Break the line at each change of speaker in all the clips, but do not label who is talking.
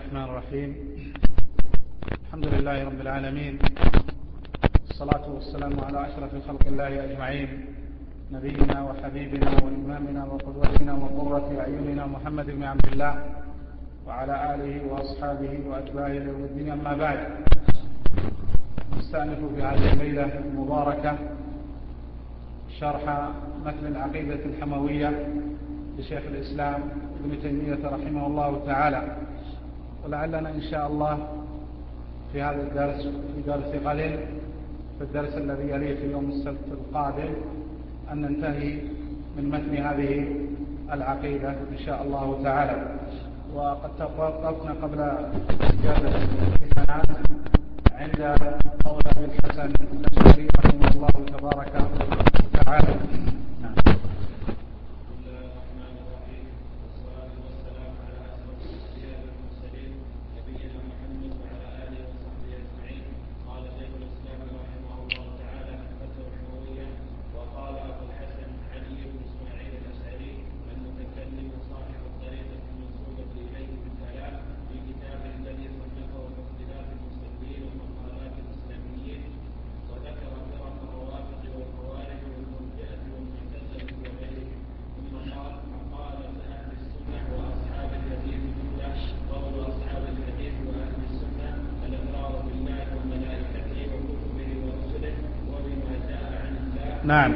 الرحمن الرحيم. الحمد لله رب العالمين، والصلاة والسلام على أشرف خلق الله أجمعين، نبينا وحبيبنا وإمامنا وقدوتنا وقرة أعيننا محمد بن عبد الله وعلى آله وأصحابه وأتباعه يوم الدين. أما بعد، نستأنف في هذه الليلة المباركة شرح متن العقيدة الحموية لشيخ الإسلام ابن تيمية رحمه الله تعالى، ولعلنا إن شاء الله في هذا الدرس في درس غد في الدرس الذي يليه في يوم السبت القادم أن ننتهي من متن هذه العقيدة إن شاء الله تعالى. وقد توقفنا قبل إجابة الامتحانات عند قول أبي الحسن الأشعري رحمه الله تبارك وتعالى. نعم،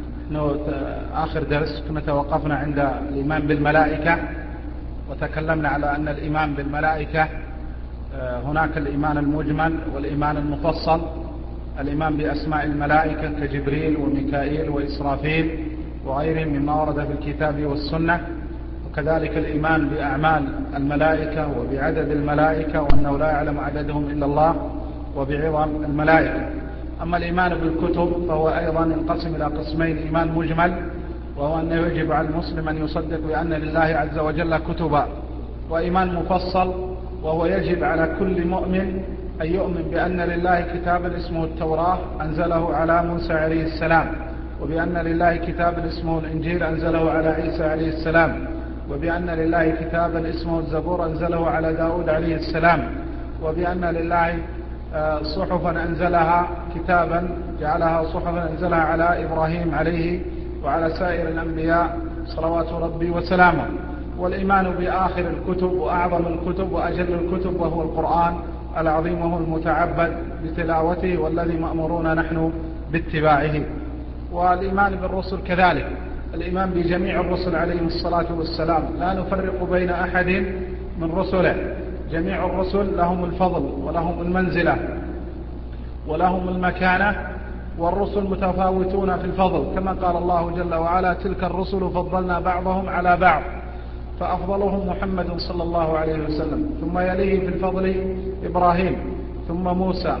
آخر درس كنا توقفنا عند الإيمان بالملائكة، وتكلمنا على أن الإيمان بالملائكة هناك الإيمان المجمل والإيمان المفصل. الإيمان بأسماء الملائكة كجبريل وميكائيل وإسرافيل وغيرهم مما ورد في الكتاب والسنة، وكذلك الإيمان بأعمال الملائكة وبعدد الملائكة وأنه لا يعلم عددهم إلا الله وبعظم الملائكة. أما الإيمان بالكتب فهو أيضا ينقسم إلى قسمين: إيمان مجمل، وهو أنه يجب على المسلم أن يصدق بأن لله عز وجل كتبا، وإيمان مفصل، وهو يجب على كل مؤمن أن يؤمن بأن لله كتابا اسمه التوراة أنزله على موسى عليه السلام، وبأن لله كتابا اسمه الإنجيل أنزله على عيسى عليه السلام، وبأن لله كتابا اسمه الزبور أنزله على داود عليه السلام، وبأن لله صحفا أنزلها كتابا جعلها صحفا أنزلها على إبراهيم عليه وعلى سائر الأنبياء صلوات ربي وسلامه. والإيمان بآخر الكتب وأعظم الكتب وأجل الكتب وهو القرآن العظيم، وهو المتعبد بتلاوته والذي مأمورون نحن باتباعه. والإيمان بالرسل كذلك، الإيمان بجميع الرسل عليهم الصلاة والسلام، لا نفرق بين أحد من رسله. جميع الرسل لهم الفضل ولهم المنزلة ولهم المكانة، والرسل متفاوتون في الفضل، كما قال الله جل وعلا: تلك الرسل فضلنا بعضهم على بعض، فأفضلهم محمد صلى الله عليه وسلم، ثم يليه في الفضل إبراهيم، ثم موسى،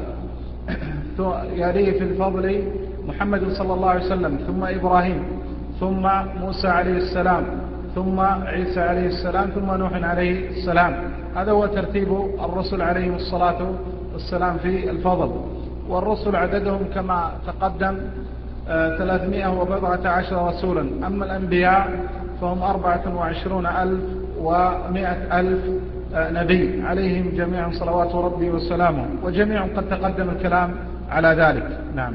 يليه في الفضل محمد صلى الله عليه وسلم، ثم إبراهيم، ثم موسى عليه السلام، ثم عيسى عليه السلام، ثم نوح عليه السلام. هذا هو ترتيب الرسل عليهم الصلاة والسلام في الفضل. والرسل عددهم كما تقدم 314 رسولا. أما الأنبياء فهم 24,100,000 نبي عليهم جميعا صلوات ربي وسلامه، وجميعا قد تقدم الكلام على ذلك. نعم.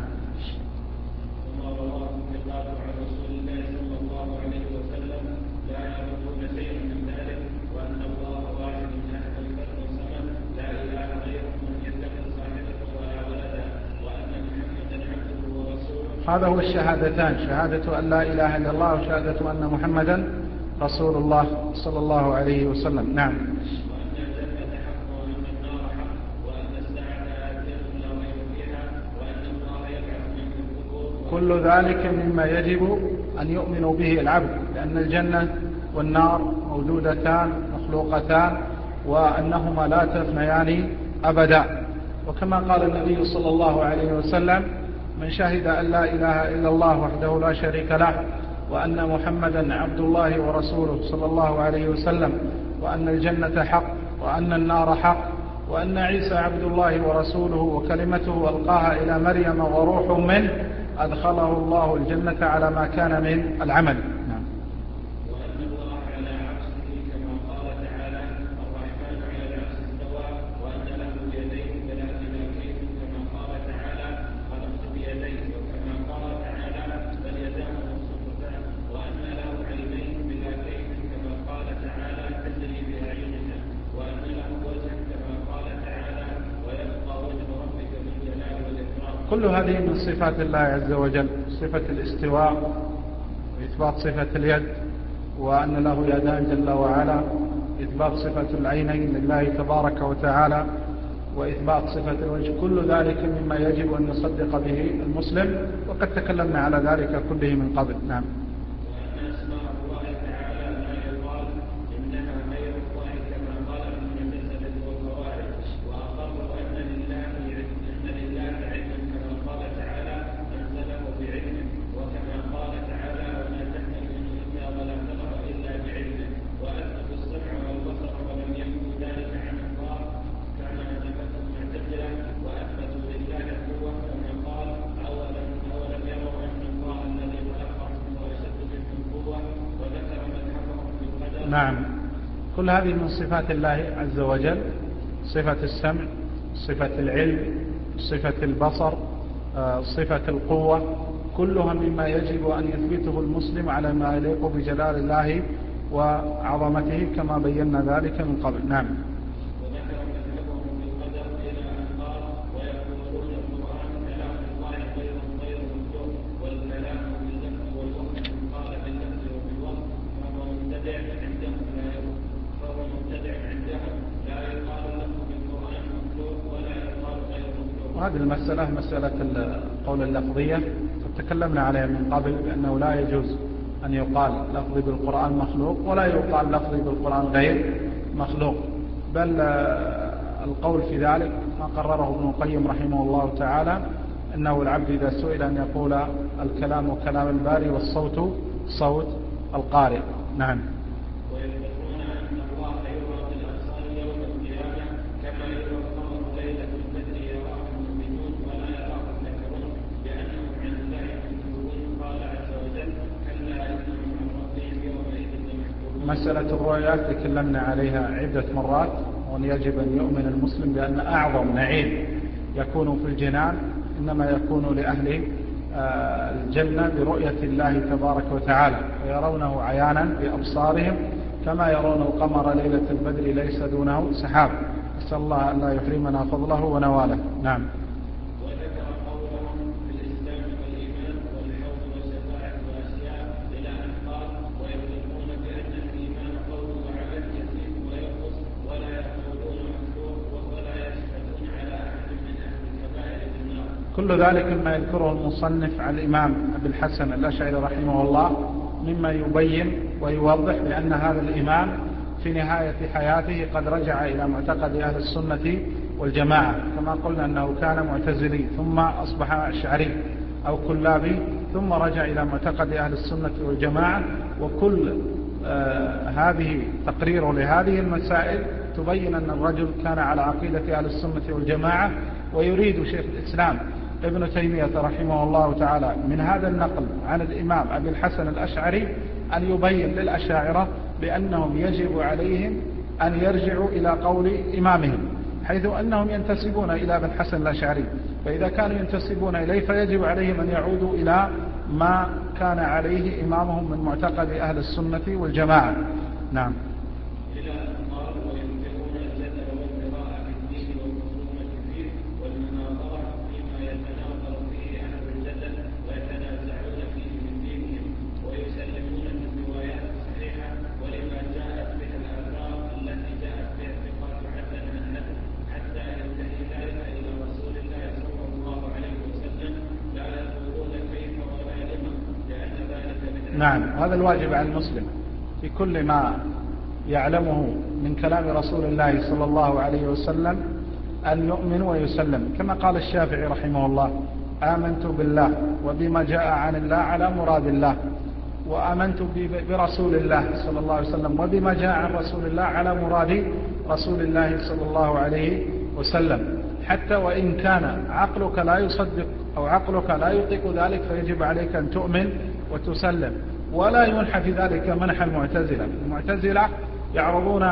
هذا هو الشهادتان: شهادة أن لا إله إلا الله وشهادة أن محمدا رسول الله صلى الله عليه وسلم. نعم. كل ذلك مما يجب أن يؤمنوا به العبد، لأن الجنة والنار موجودتان مخلوقتان، وأنهما لا تفنيان أبدا. وكما قال النبي صلى الله عليه وسلم: من شهد أن لا إله إلا الله وحده لا شريك له، وأن محمدا عبد الله ورسوله صلى الله عليه وسلم، وأن الجنة حق وأن النار حق، وأن عيسى عبد الله ورسوله وكلمته ألقاها إلى مريم وروح منه، أدخله الله الجنة على ما كان من العمل. نعم. وأن الله على عرشه كما قال تعالى: الرحمن على العرش كل هذه من صفات الله عز وجل، صفة الاستواء وإثبات صفة اليد، وأن له يدان جل وعلا، إثبات صفة العينين لله تبارك وتعالى، وإثبات صفة الوجه، كل ذلك مما يجب أن يصدق به المسلم، وقد تكلمنا على ذلك كله من قبل. نعم. نعم، كل هذه من صفات الله عز وجل، صفة السمع، صفة العلم، صفة البصر، صفة القوة، كلها مما يجب أن يثبته المسلم على ما يليق بجلال الله وعظمته كما بينا ذلك من قبل. نعم. وهذه المسألة مسألة القول اللفظية تكلمنا عليها من قبل، بأنه لا يجوز أن يقال لفظي بالقرآن مخلوق ولا يقال لفظي بالقرآن غير مخلوق، بل القول في ذلك ما قرره ابن القيم رحمه الله تعالى، أنه العبد إذا سئل أن يقول الكلام كلام الباري والصوت صوت القارئ. نعم. مسألة الرؤيات تكلمنا عليها عدة مرات، وأن يجب أن يؤمن المسلم بأن أعظم نعيم يكون في الجنان إنما يكون لأهل الجنة برؤية الله تبارك وتعالى، ويرونه عيانا بأبصارهم كما يرون القمر ليلة البدر ليس دونه سحاب. أسأل الله أن لا يحرمنا فضله ونواله. نعم. كل ذلك مما يذكره المصنف عن الإمام أبي الحسن الأشعري رحمه الله مما يبين ويوضح بأن هذا الإمام في نهاية حياته قد رجع إلى معتقد أهل السنة والجماعة، كما قلنا أنه كان معتزلي ثم أصبح أشعري أو كلابي ثم رجع إلى معتقد أهل السنة والجماعة. وكل هذه تقرير لهذه المسائل تبين أن الرجل كان على عقيدة أهل السنة والجماعة. ويريد شيخ الإسلام ابن تيمية رحمه الله تعالى من هذا النقل عن الإمام أبي الحسن الأشعري أن يبين للأشاعرة بأنهم يجب عليهم أن يرجعوا إلى قول إمامهم، حيث أنهم ينتسبون إلى أبي الحسن الأشعري، فإذا كانوا ينتسبون إليه فيجب عليهم أن يعودوا إلى ما كان عليه إمامهم من معتقد أهل السنة والجماعة. نعم. نعم، هذا الواجب على المسلم في كل ما يعلمه من كلام رسول الله صلى الله عليه وسلم أن يؤمن ويسلم، كما قال الشافعي رحمه الله: آمنت بالله وبما جاء عن الله على مراد الله، وآمنت برسول الله صلى الله عليه وسلم وبما جاء عن رسول الله على مراد رسول الله صلى الله عليه وسلم. حتى وإن كان عقلك لا يصدق أو عقلك لا يطيق ذلك فيجب عليك أن تؤمن وتسلم، ولا ينحى في ذلك منح المعتزلة. المعتزلة يعرضون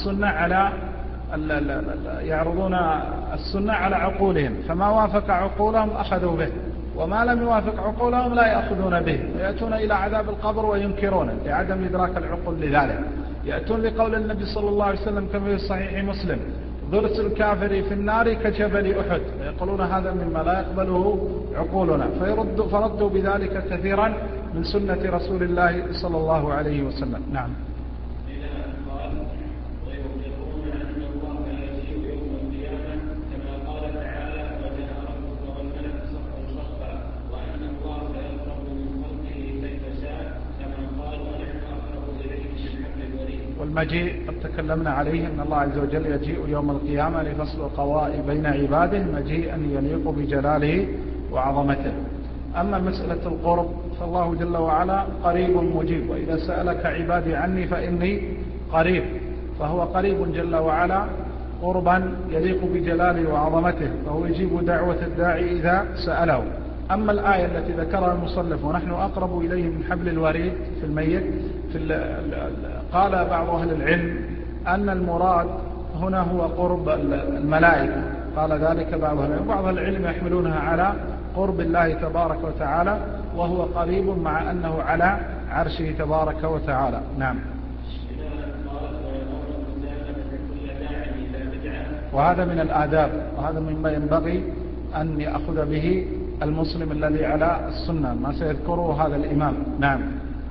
السنة على عقولهم، فما وافق عقولهم أخذوا به، وما لم يوافق عقولهم لا يأخذون به، ويأتون إلى عذاب القبر وينكرونه لعدم إدراك العقول لذلك. يأتون لقول النبي صلى الله عليه وسلم كما في صحيح مسلم: ضرس الكافر في النار كجبل أحد، فيقولون هذا مما لا يقبله عقولنا، فردوا بذلك كثيرا من سنة رسول الله صلى الله عليه وسلم. نعم. والمجيء قد تكلمنا عليه أن الله عز وجل يجيء يوم القيامة لفصل القضاء بين عباده مجيئا يليق بجلاله وعظمته. أما مسألة القرب فالله جل وعلا قريب مجيب، وإذا سألك عبادي عني فإني قريب، فهو قريب جل وعلا قربا يليق بجلاله وعظمته، فهو يجيب دعوة الداعي إذا سأله. أما الآية التي ذكرها المصنف ونحن أقرب إليه من حبل الوريد في الميت، قال بعض أهل العلم أن المراد هنا هو قرب الملائكة، قال ذلك بعض أهل العلم، بعض العلم يحملونها على قرب الله تبارك وتعالى، وهو قريب مع أنه على عرشه تبارك وتعالى. نعم. وهذا من الآداب، وهذا مما ينبغي أن يأخذ به المسلم الذي على السنة، ما سيذكره هذا الإمام. نعم.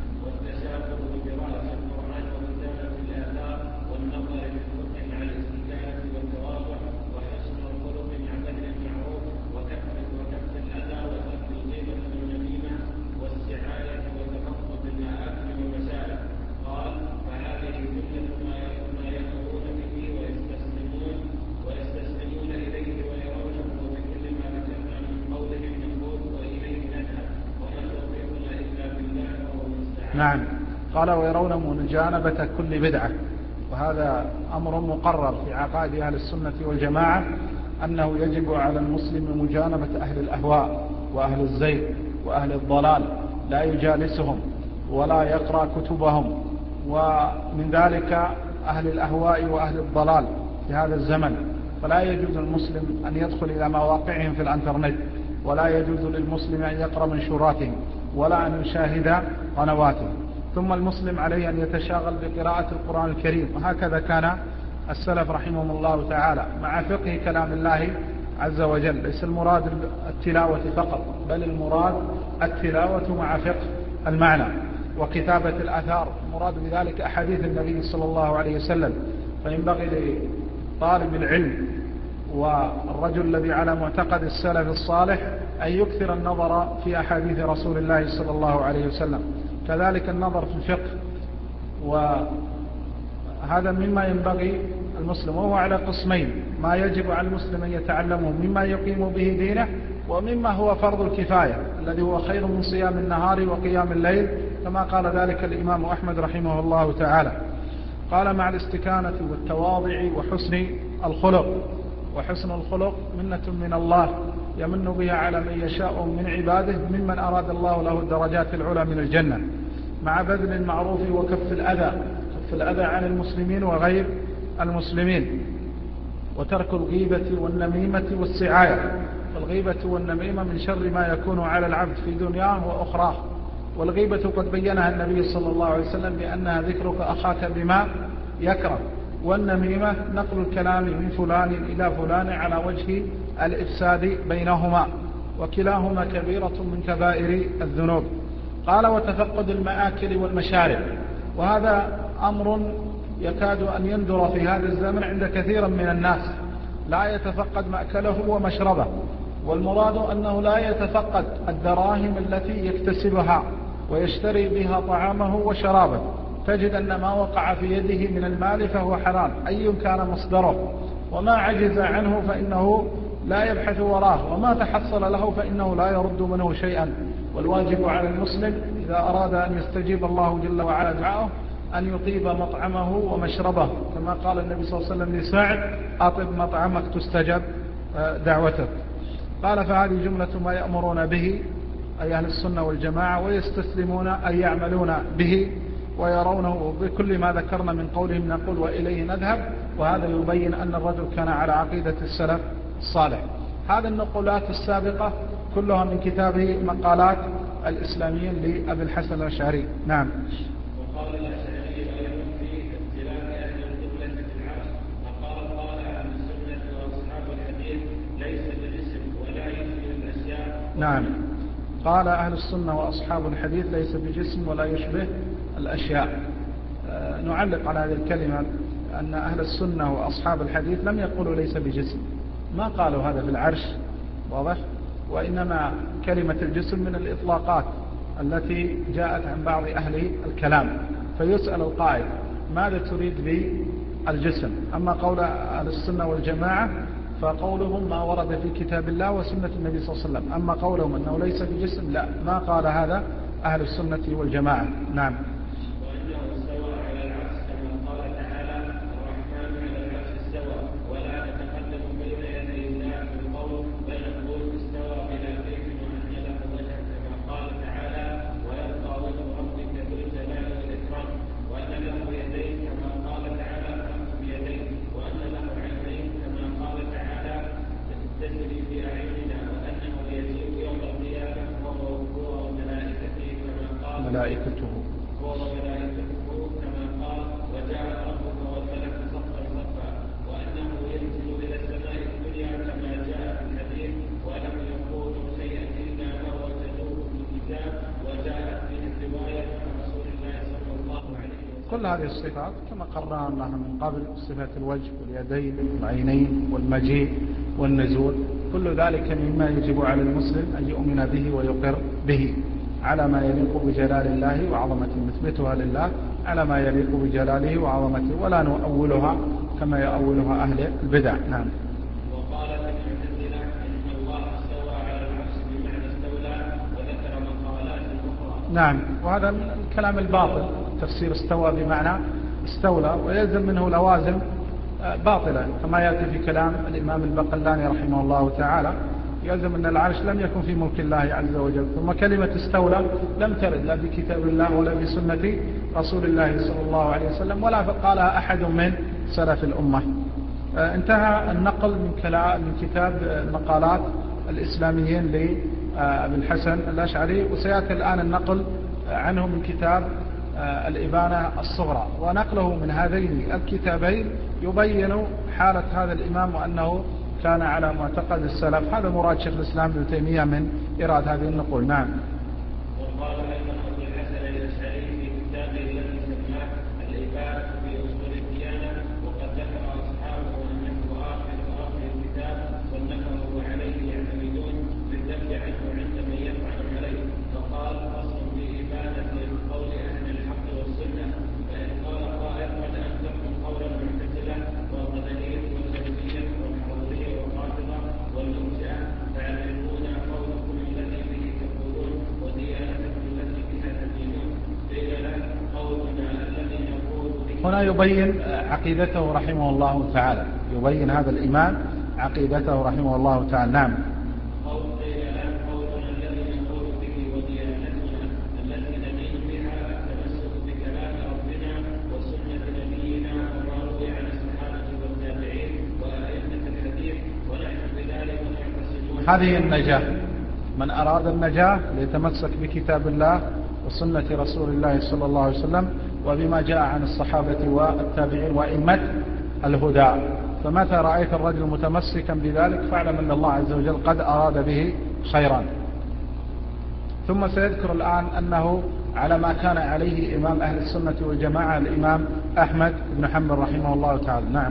نعم. قال ويرون مجانبة كل بدعة، وهذا أمر مقرر في عقائد أهل السنة والجماعة، أنه يجب على المسلم مجانبة أهل الأهواء وأهل الزيغ وأهل الضلال، لا يجالسهم ولا يقرأ كتبهم. ومن ذلك أهل الأهواء وأهل الضلال في هذا الزمن، فلا يجوز للمسلم أن يدخل إلى مواقعهم في الانترنت، ولا يجوز للمسلم أن يقرأ منشوراتهم ولا أن يشاهد قنواتهم. ثم المسلم عليه أن يتشاغل بقراءة القرآن الكريم، وهكذا كان السلف رحمهم الله تعالى، مع فقه كلام الله عز وجل. ليس المراد التلاوة فقط، بل المراد التلاوة مع فقه المعنى وكتابة الآثار، المراد بذلك أحاديث النبي صلى الله عليه وسلم. فينبغي لطالب العلم والرجل الذي على معتقد السلف الصالح أن يكثر النظر في أحاديث رسول الله صلى الله عليه وسلم، كذلك النظر في الفقه، وهذا مما ينبغي المسلم. وهو على قسمين: ما يجب على المسلم أن يتعلمه مما يقيم به دينه، ومما هو فرض الكفاية الذي هو خير من صيام النهار وقيام الليل، كما قال ذلك الإمام أحمد رحمه الله تعالى. قال مع الاستكانة والتواضع وحسن الخلق. وحسن الخلق منة من الله يمن بها على من يشاء من عباده، ممن أراد الله له الدرجات العلى من الجنة، مع بذل المعروف وكف الأذى عن المسلمين وغير المسلمين، وترك الغيبة والنميمة والسعاية. والغيبة والنميمة من شر ما يكون على العبد في دنياه وأخراه. والغيبة قد بينها النبي صلى الله عليه وسلم بأنها ذكرك أخاك بما يكره، والنميمة نقل الكلام من فلان إلى فلان على وجه الإفساد بينهما، وكلاهما كبيرة من كبائر الذنوب. قال وتفقد المآكل والمشارب، وهذا أمر يكاد أن يندر في هذا الزمن عند كثير من الناس، لا يتفقد مأكله ومشربه. والمراد أنه لا يتفقد الدراهم التي يكتسبها ويشتري بها طعامه وشرابه. تجد أن ما وقع في يده من المال فهو حلال أي كان مصدره، وما عجز عنه فإنه لا يبحث وراه، وما تحصل له فإنه لا يرد منه شيئا. والواجب على المسلم إذا أراد أن يستجيب الله جل وعلا دعاءه أن يطيب مطعمه ومشربه، كما قال النبي صلى الله عليه وسلم لسعد: أطب مطعمك تستجب دعوتك. قال فهذه جملة ما يأمرون به أي أهل السنة والجماعة، ويستسلمون أن يعملون به ويرونه بكل ما ذكرنا من قولهم نقول وإليه نذهب. وهذا يبين أن الرجل كان على عقيدة السلف الصالح. هذه النقولات السابقة كلها من كتابه مقالات الإسلاميين لأبي الحسن الأشعري. نعم. وقال الأشعري أيضا في اختلاف أهل القبلة في العرش، فقال قال عن السنة نعم. قال أهل السنة وأصحاب الحديث ليس بجسم ولا يشبه الأشياء. نعلق على هذه الكلمة أن أهل السنة وأصحاب الحديث لم يقولوا ليس بجسم، ما قالوا هذا في العرش، واضح؟ وإنما كلمة الجسم من الإطلاقات التي جاءت عن بعض أهل الكلام، فيسأل القائل ماذا تريد بالجسم؟ أما قول أهل السنة والجماعة فقولهم ما ورد في كتاب الله وسنة النبي صلى الله عليه وسلم، أما قولهم أنه ليس بجسم لا، ما قال هذا أهل السنة والجماعة. نعم. ملائكته
كما قال وجاء ربك والملك صفا صفا وأنه ينزل إلى السماء الدنيا كما جاء في الحديث ولم يقولوا شيئا إلا ما وجدوه في الكتاب وجاءت به الرواية عن رسول الله صلى الله عليه وسلم.
كل هذه الصفات كما قررناها من قبل، صفات الوجه واليدين والعينين والمجيء والنزول، كل ذلك مما يجب على المسلم أن يؤمن به ويقر به على ما يليق بجلال الله وعظمته، نثبتها لله على ما يليق بجلاله وعظمته ولا نؤولها كما يؤولها أهل البدع. نعم.
وقال المعتزلة إن الله استوى على العرش بمعنى استولى وذكر مقالات أخرى.
نعم، وهذا من الكلام الباطل، تفسير استوى بمعنى استولى، ويلزم منه لوازم باطلة كما يأتي في كلام الإمام البقلاني رحمه الله تعالى، يلزم أن العرش لم يكن في ملك الله عز وجل. ثم كلمة استولى لم ترد لا في كتاب الله ولا في سنة رسول الله صلى الله عليه وسلم ولا قالها أحد من سلف الأمة. انتهى النقل من كتاب مقالات الإسلاميين لأبي الحسن الأشعري، وسيأتي الآن النقل عنه من كتاب الإبانة الصغرى، ونقله من هذين الكتابين يبين حالة هذا الإمام وأنه كان على معتقد السلف. هذا مراد شيخ الإسلام ابن تيمية من إيراد هذه النقول. نعم.
وقال أيضا أبو الحسن الأشعري في كتابه الذي سماه الإبانة في أصول الديانة، وقد ذكر أصحابه أنه آخر الكتاب صنفه عليه يعتمدون بالذب عنه عند من يفعل عليه، فقال أصل في إبانة قول أهل الحق والسنة، فإن قال قائل قد أنكرتم قول المعتزلة والقدرية والجبرية والحرورية والرافضة والمرجئة فيعرفون قولكم الذي به تقولون وديانتكم التي بها تدينون، قيل له قولنا الذي نقول به.
هنا يبين عقيدته رحمه الله تعالى، يبين هذا الإمام عقيدته رحمه الله تعالى. نعم.
قيل له قولنا الذي نقول به وديانتنا التي ندين بها التمسك بكلام ربنا وسنة نبينا وما روي عن الصحابة والتابعين وأئمة الحديث ونحن بذلك معتصمون.
هذه النجاة، من أراد النجاة ليتمسك بكتاب الله وسنة رسول الله صلى الله عليه وسلم وبما جاء عن الصحابة والتابعين وأئمة الهدى. فمتى رأيت الرجل متمسكا بذلك فاعلم أن الله عز وجل قد أراد به خيرا. ثم سيذكر الآن أنه على ما كان عليه إمام أهل السنة والجماعة الإمام أحمد بن حنبل رحمه الله تعالى. نعم.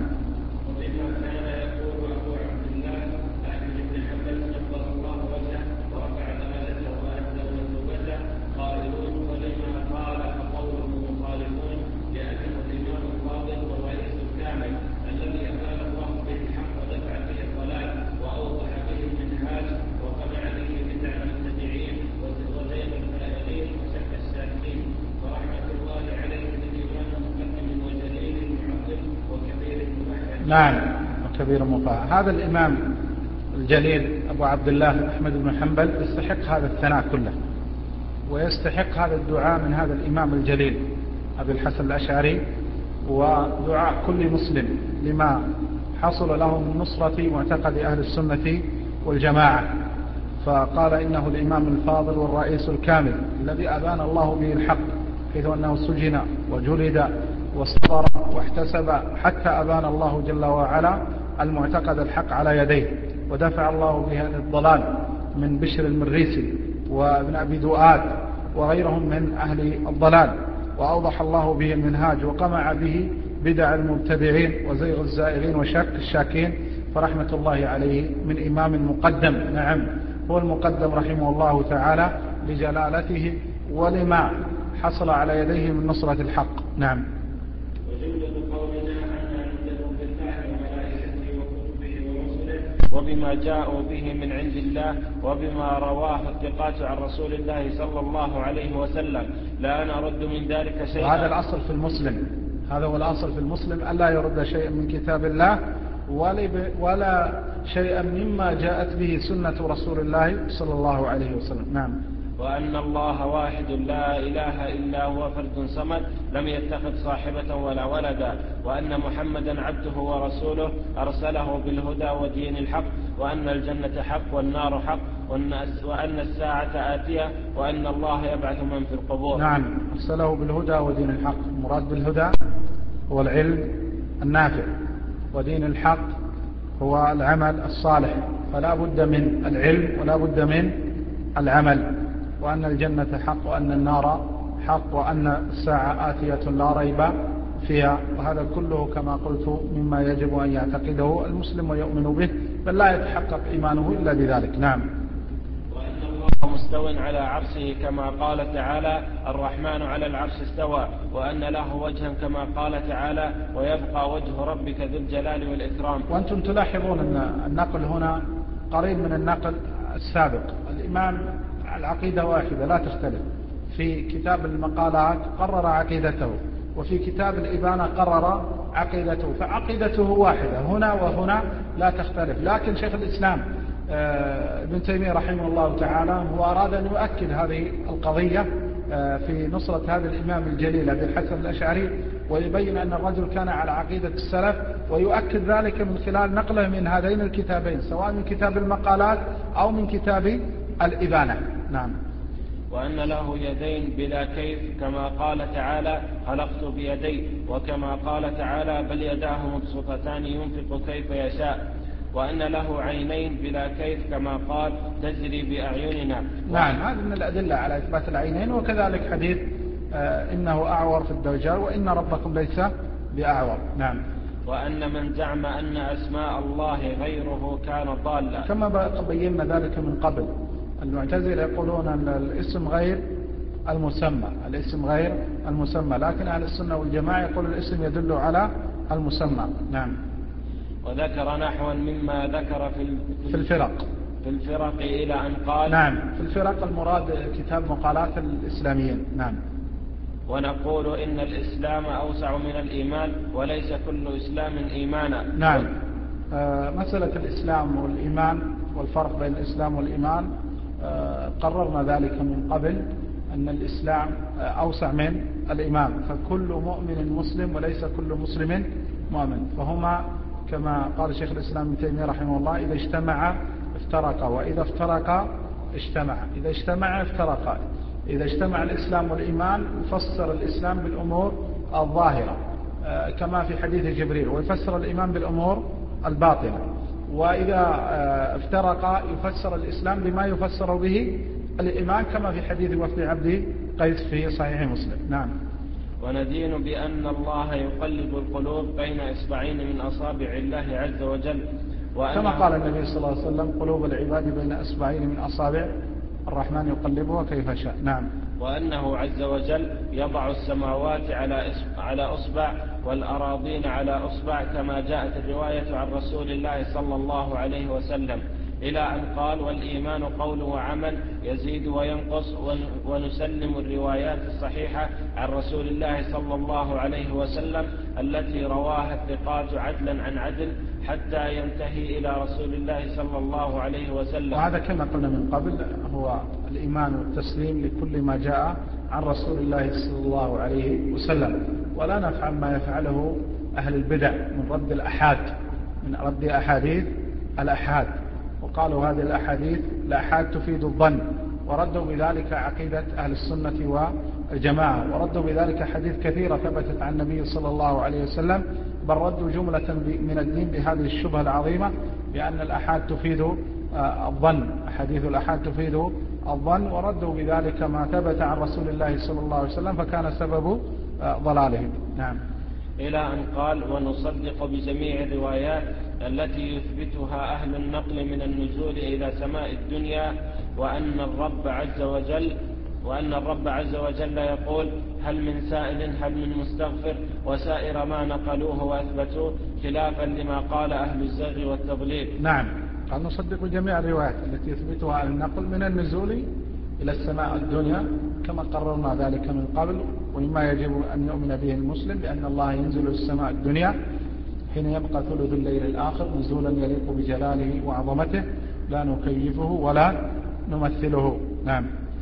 نعم، وكبير مفاهيم. هذا الإمام الجليل أبو عبد الله أحمد بن حنبل يستحق هذا الثناء كله، ويستحق هذا الدعاء من هذا الإمام الجليل أبي الحسن الأشعري، ودعاء كل مسلم لما حصل له من نصرة معتقد أهل السنة والجماعة. فقال إنه الإمام الفاضل والرئيس الكامل الذي أبان الله به الحق، حيث أنه سجن وجلد واصطبر واحتسب حتى أبان الله جل وعلا المعتقد الحق على يديه، ودفع الله به عن الضلال من بشر المريسي وابن أبي دؤاد وغيرهم من أهل الضلال، وأوضح الله به المنهاج وقمع به بدع المبتدعين وزيغ الزائغين وشك الشاكين، فرحمة الله عليه من إمام مقدم. نعم، هو المقدم رحمه الله تعالى لجلالته ولما حصل على يديه من نصرة الحق. نعم.
وجملة قولنا أن نؤمن بالله وملائكته وكتبه ورسله وبما جاءوا به من عند الله وبما رواه الثقات عن رسول الله صلى الله عليه وسلم لا نرد من ذلك شيئا.
هذا الأصل في المسلم، هذا هو الأصل في المسلم، ألا يرد شيئا من كتاب الله ولا شيئا مما جاءت به سنة رسول الله صلى الله عليه وسلم. نعم.
وأن الله واحد لا إله إلا هو فرد صمد لم يتخذ صاحبة ولا ولدا، وأن محمدا عبده ورسوله أرسله بالهدى ودين الحق، وأن الجنة حق والنار حق، وأن الساعة آتية، وأن الله يبعث من في القبور.
نعم، أرسله بالهدى ودين الحق. المراد بالهدى هو العلم النافع، ودين الحق هو العمل الصالح، فلا بد من العلم ولا بد من العمل، وأن الجنة حق وأن النار حق وأن الساعة آتية لا ريب فيها. وهذا كله كما قلت مما يجب أن يعتقده المسلم ويؤمن به، بل لا يتحقق إيمانه إلا بذلك. نعم.
وأن الله مستو على عرشه كما قال تعالى الرحمن على العرش استوى، وأن له وجها كما قال تعالى ويبقى وجه ربك ذو الجلال والإكرام.
وأنتم تلاحظون أن النقل هنا قريب من النقل السابق. الإمام العقيدة واحدة لا تختلف، في كتاب المقالات قرر عقيدته، وفي كتاب الإبانة قرر عقيدته، فعقيدته واحدة هنا وهنا لا تختلف. لكن شيخ الإسلام ابن تيمية رحمه الله تعالى هو أراد أن يؤكد هذه القضية في نصرة هذا الإمام الجليل أبي الحسن الأشعري، ويبين أن الرجل كان على عقيدة السلف، ويؤكد ذلك من خلال نقله من هذين الكتابين، سواء من كتاب المقالات أو من كتاب الإبانة. نعم.
وأن له يدين بلا كيف كما قال تعالى خلقت بيدي، وكما قال تعالى بل يداه مبسوطتان ينفق كيف يشاء. وأن له عينين بلا كيف كما قال تجري بأعيننا.
نعم، هذا من الأدلة على إثبات العينين. وكذلك حديث إنه أعور في الدجال وإن ربكم ليس بأعور. نعم.
وأن من زعم أن أسماء الله غيره كان ضالا،
كما بينا ذلك من قبل. المعتزلة يقولون أن الاسم غير المسمى، الاسم غير المسمى، لكن أهل السنة والجماعة يقول الاسم يدل على المسمى. نعم.
وذكر نحوا مما ذكر في الفرق إلى أن قال.
نعم، في الفرق المراد كتاب مقالات الإسلاميين. نعم.
ونقول إن الإسلام أوسع من الإيمان وليس كل إسلام إيمانا.
نعم. مسألة الإسلام والإيمان والفرق بين الإسلام والإيمان قررنا ذلك من قبل، أن الإسلام أوسع من الإيمان، فكل مؤمن مسلم وليس كل مسلم مؤمن، فهما كما قال شيخ الإسلام ابن تيمية رحمه الله إذا اجتمع افترقا وإذا افترقا اجتمع، إذا اجتمع افترقا. إذا اجتمع الإسلام والإيمان يفسر الإسلام بالأمور الظاهرة كما في حديث جبريل، ويفسر الإيمان بالأمور الباطنة. وإذا افترقا يفسر الإسلام بما يفسر به الإيمان كما في حديث وفد عبد قيس في صحيح مسلم. نعم.
وندين بأن الله يقلب القلوب بين إصبعين من أصابع الله عز وجل،
كما قال النبي صلى الله عليه وسلم قلوب العباد بين إصبعين من أصابع الرحمن يقلبها كيف شاء. نعم.
وأنه عز وجل يضع السماوات على أصبع والأراضين على أصبع، كما جاءت الرواية عن رسول الله صلى الله عليه وسلم، إلى أن قال والإيمان قول وعمل يزيد وينقص. ونسلم الروايات الصحيحة عن رسول الله صلى الله عليه وسلم التي رواها الثقات عدلا عن عدل حتى ينتهي إلى رسول الله صلى الله عليه وسلم.
وهذا كما قلنا من قبل هو الإيمان والتسليم لكل ما جاء عن رسول الله صلى الله عليه وسلم، ولا نفعل ما يفعله أهل البدع من رد الأحاد، من رد أحاديث الأحاد، وقالوا هذه الأحاد تفيد الظن، وردوا بذلك عقيدة أهل السنة والجماعة، وردوا بذلك حديث كثيرة ثبتت عن النبي صلى الله عليه وسلم، بل ردوا جملة من الدين بهذه الشبهة العظيمة بأن الأحاد تفيد الظن، أحاديث الأحاد تفيد الظن، وردوا بذلك ما ثبت عن رسول الله صلى الله عليه وسلم فكان سبب ضلالهم. نعم.
إلى أن قال: ونصدق بجميع الروايات التي يثبتها أهل النقل من النزول إلى سماء الدنيا، وأن الرب عز وجل يقول: هل من سائل هل من مستغفر، وسائر ما نقلوه وأثبتوه، خلافا لما قال أهل الزغ والتضليل.
نعم، قال نصدق جميع الروايات التي يثبتها أهل النقل من النزول إلى السماء الدنيا كما قررنا ذلك من قبل، ومما يجب أن يؤمن به المسلم بأن الله ينزل إلى السماء الدنيا حين يبقى ثلث الليل الآخر نزولا يليق بجلاله وعظمته، لا نكيفه ولا نمثله. نعم.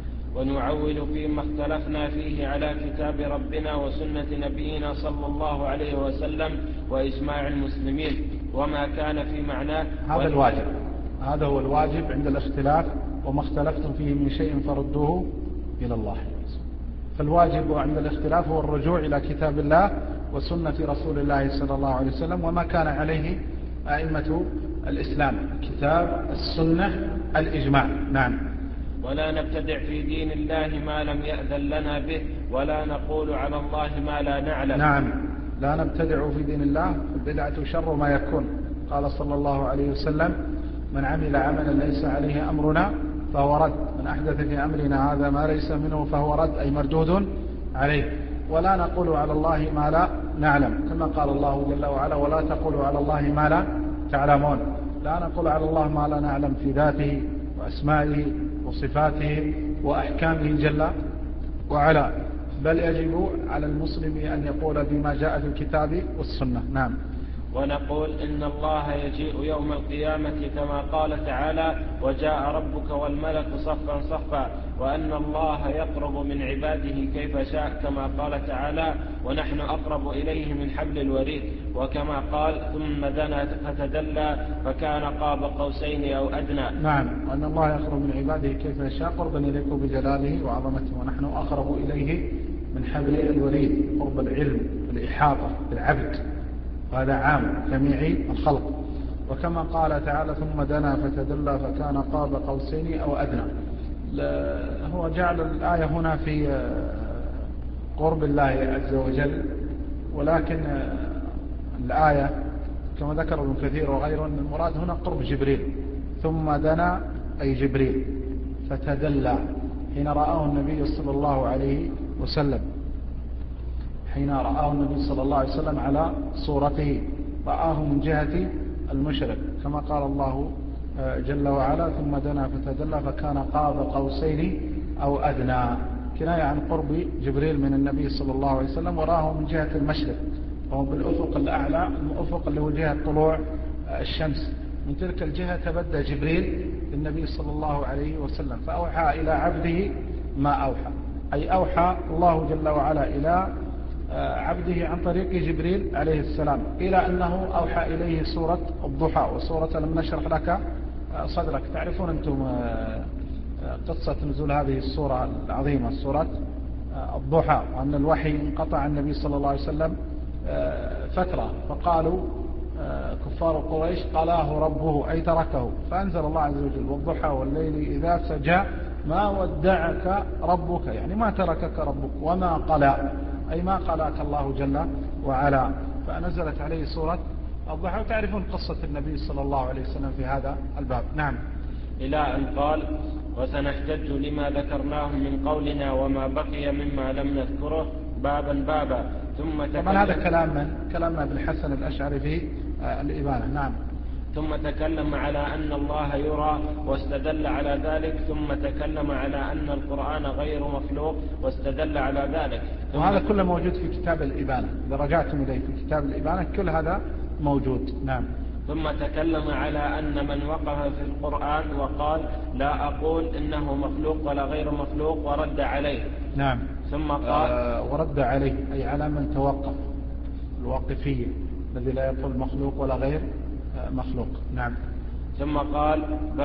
ونعول فيما اختلفنا فيه على كتاب ربنا وسنة نبينا صلى الله عليه وسلم وإجماع المسلمين وما كان في معناه.
هذا الواجب، هذا هو الواجب عند الاختلاف، وما اختلفتم فيه من شيء فردوه إلى الله. فالواجب عند الاختلاف هو الرجوع إلى كتاب الله وسنة رسول الله صلى الله عليه وسلم وما كان عليه أئمة الإسلام: الكتاب، السنة، الإجماع. نعم.
ولا نبتدع في دين الله ما لم يأذن لنا به، ولا نقول على الله ما لا نعلم.
نعم، لا نبتدع في دين الله، البدعة شر ما يكون. قال صلى الله عليه وسلم: من عمل عملا ليس عليه أمرنا فهو رد، من أحدث في أمرنا هذا ما ليس منه فهو رد، أي مردود عليه. ولا نقول على الله ما لا نعلم، كما قال الله جل وعلا: ولا تقولوا على الله ما لا تعلمون. لا نقول على الله ما لا نعلم في ذاته وأسمائه وصفاته وأحكامه جل وعلا، بل يجب على المسلم أن يقول بما جاء في الكتاب والسنة. نعم.
ونقول إن الله يجيء يوم القيامة كما قال تعالى: وجاء ربك والملك صفا صفا، وأن الله يقرب من عباده كيف شاء كما قال تعالى: ونحن أقرب إليه من حبل الوريد، وكما قال: ثم دنا فتدلى فكان قاب قوسين أو أدنى.
نعم، وأن الله يقرب من عباده كيف يشاء قربا إليك بجلاله وعظمته، ونحن أقرب إليه من حبل الوريد، قرب العلم والإحاطة بالعبد، وهذا عام جميع الخلق. وكما قال تعالى: ثم دنا فتدلى فكان قاب قوسين أو أدنى. هو جعل الآية هنا في قرب الله عز وجل، ولكن الآية كما ذكر ابن كثير وغيره أن المراد هنا قرب جبريل. ثم دنا أي جبريل، فتدلى حين رآه النبي صلى الله عليه وسلم، حين رآه النبي صلى الله عليه وسلم على صورته، رآه من جهة المشرق كما قال الله جل وعلا: ثم دنا فتدلى فكان قاب قوسين أو أدنى، كناية عن قرب جبريل من النبي صلى الله عليه وسلم، وراه من جهة المشرق وهو بالأفق الأعلى، الأفق اللي هو جهة طلوع الشمس. من تلك الجهة تبدى جبريل للنبي صلى الله عليه وسلم فأوحى إلى عبده ما أوحى، أي أوحى الله جل وعلا إلى عبده عن طريق جبريل عليه السلام، إلى أنه أوحى إليه سورة الضحى وسورة لم نشرح لك صدرك. تعرفون أنتم قصة نزول هذه السورة العظيمة، سورة الضحى، وأن الوحي انقطع عن النبي صلى الله عليه وسلم فترة، فقالوا كفار قريش: قلاه ربه، أي تركه. فأنزل الله عز وجل: والضحى والليل إذا سجى ما ودعك ربك، يعني ما تركك ربك، وما قلى، أي ما قلاك الله جل وعلا. فنزلت عليه سورة الضحى. وتعرفون قصة النبي صلى الله عليه وسلم في هذا الباب. نعم.
إلى أن قال: وسنحتج لما ذكرناه من قولنا وما بقي مما لم نذكره بابا بابا. ثم
طبعا هذا كلام ابن الحسن الأشعري في الإبانة. نعم.
ثم تكلم على أن الله يرى واستدل على ذلك، ثم تكلم على أن القرآن غير مخلوق واستدل على ذلك.
وهذا كله موجود في كتاب الإبانة، إذا رجعتم إليه في كتاب الإبانة كل هذا موجود. نعم.
ثم تكلم على أن من وقف في القرآن وقال: لا أقول إنه مخلوق ولا غير مخلوق، ورد عليه.
نعم.
ثم قال:
ورد عليه أي على من توقف، الواقفية الذي لا يقول مخلوق ولا غير مخلوق. نعم.
ثم قال: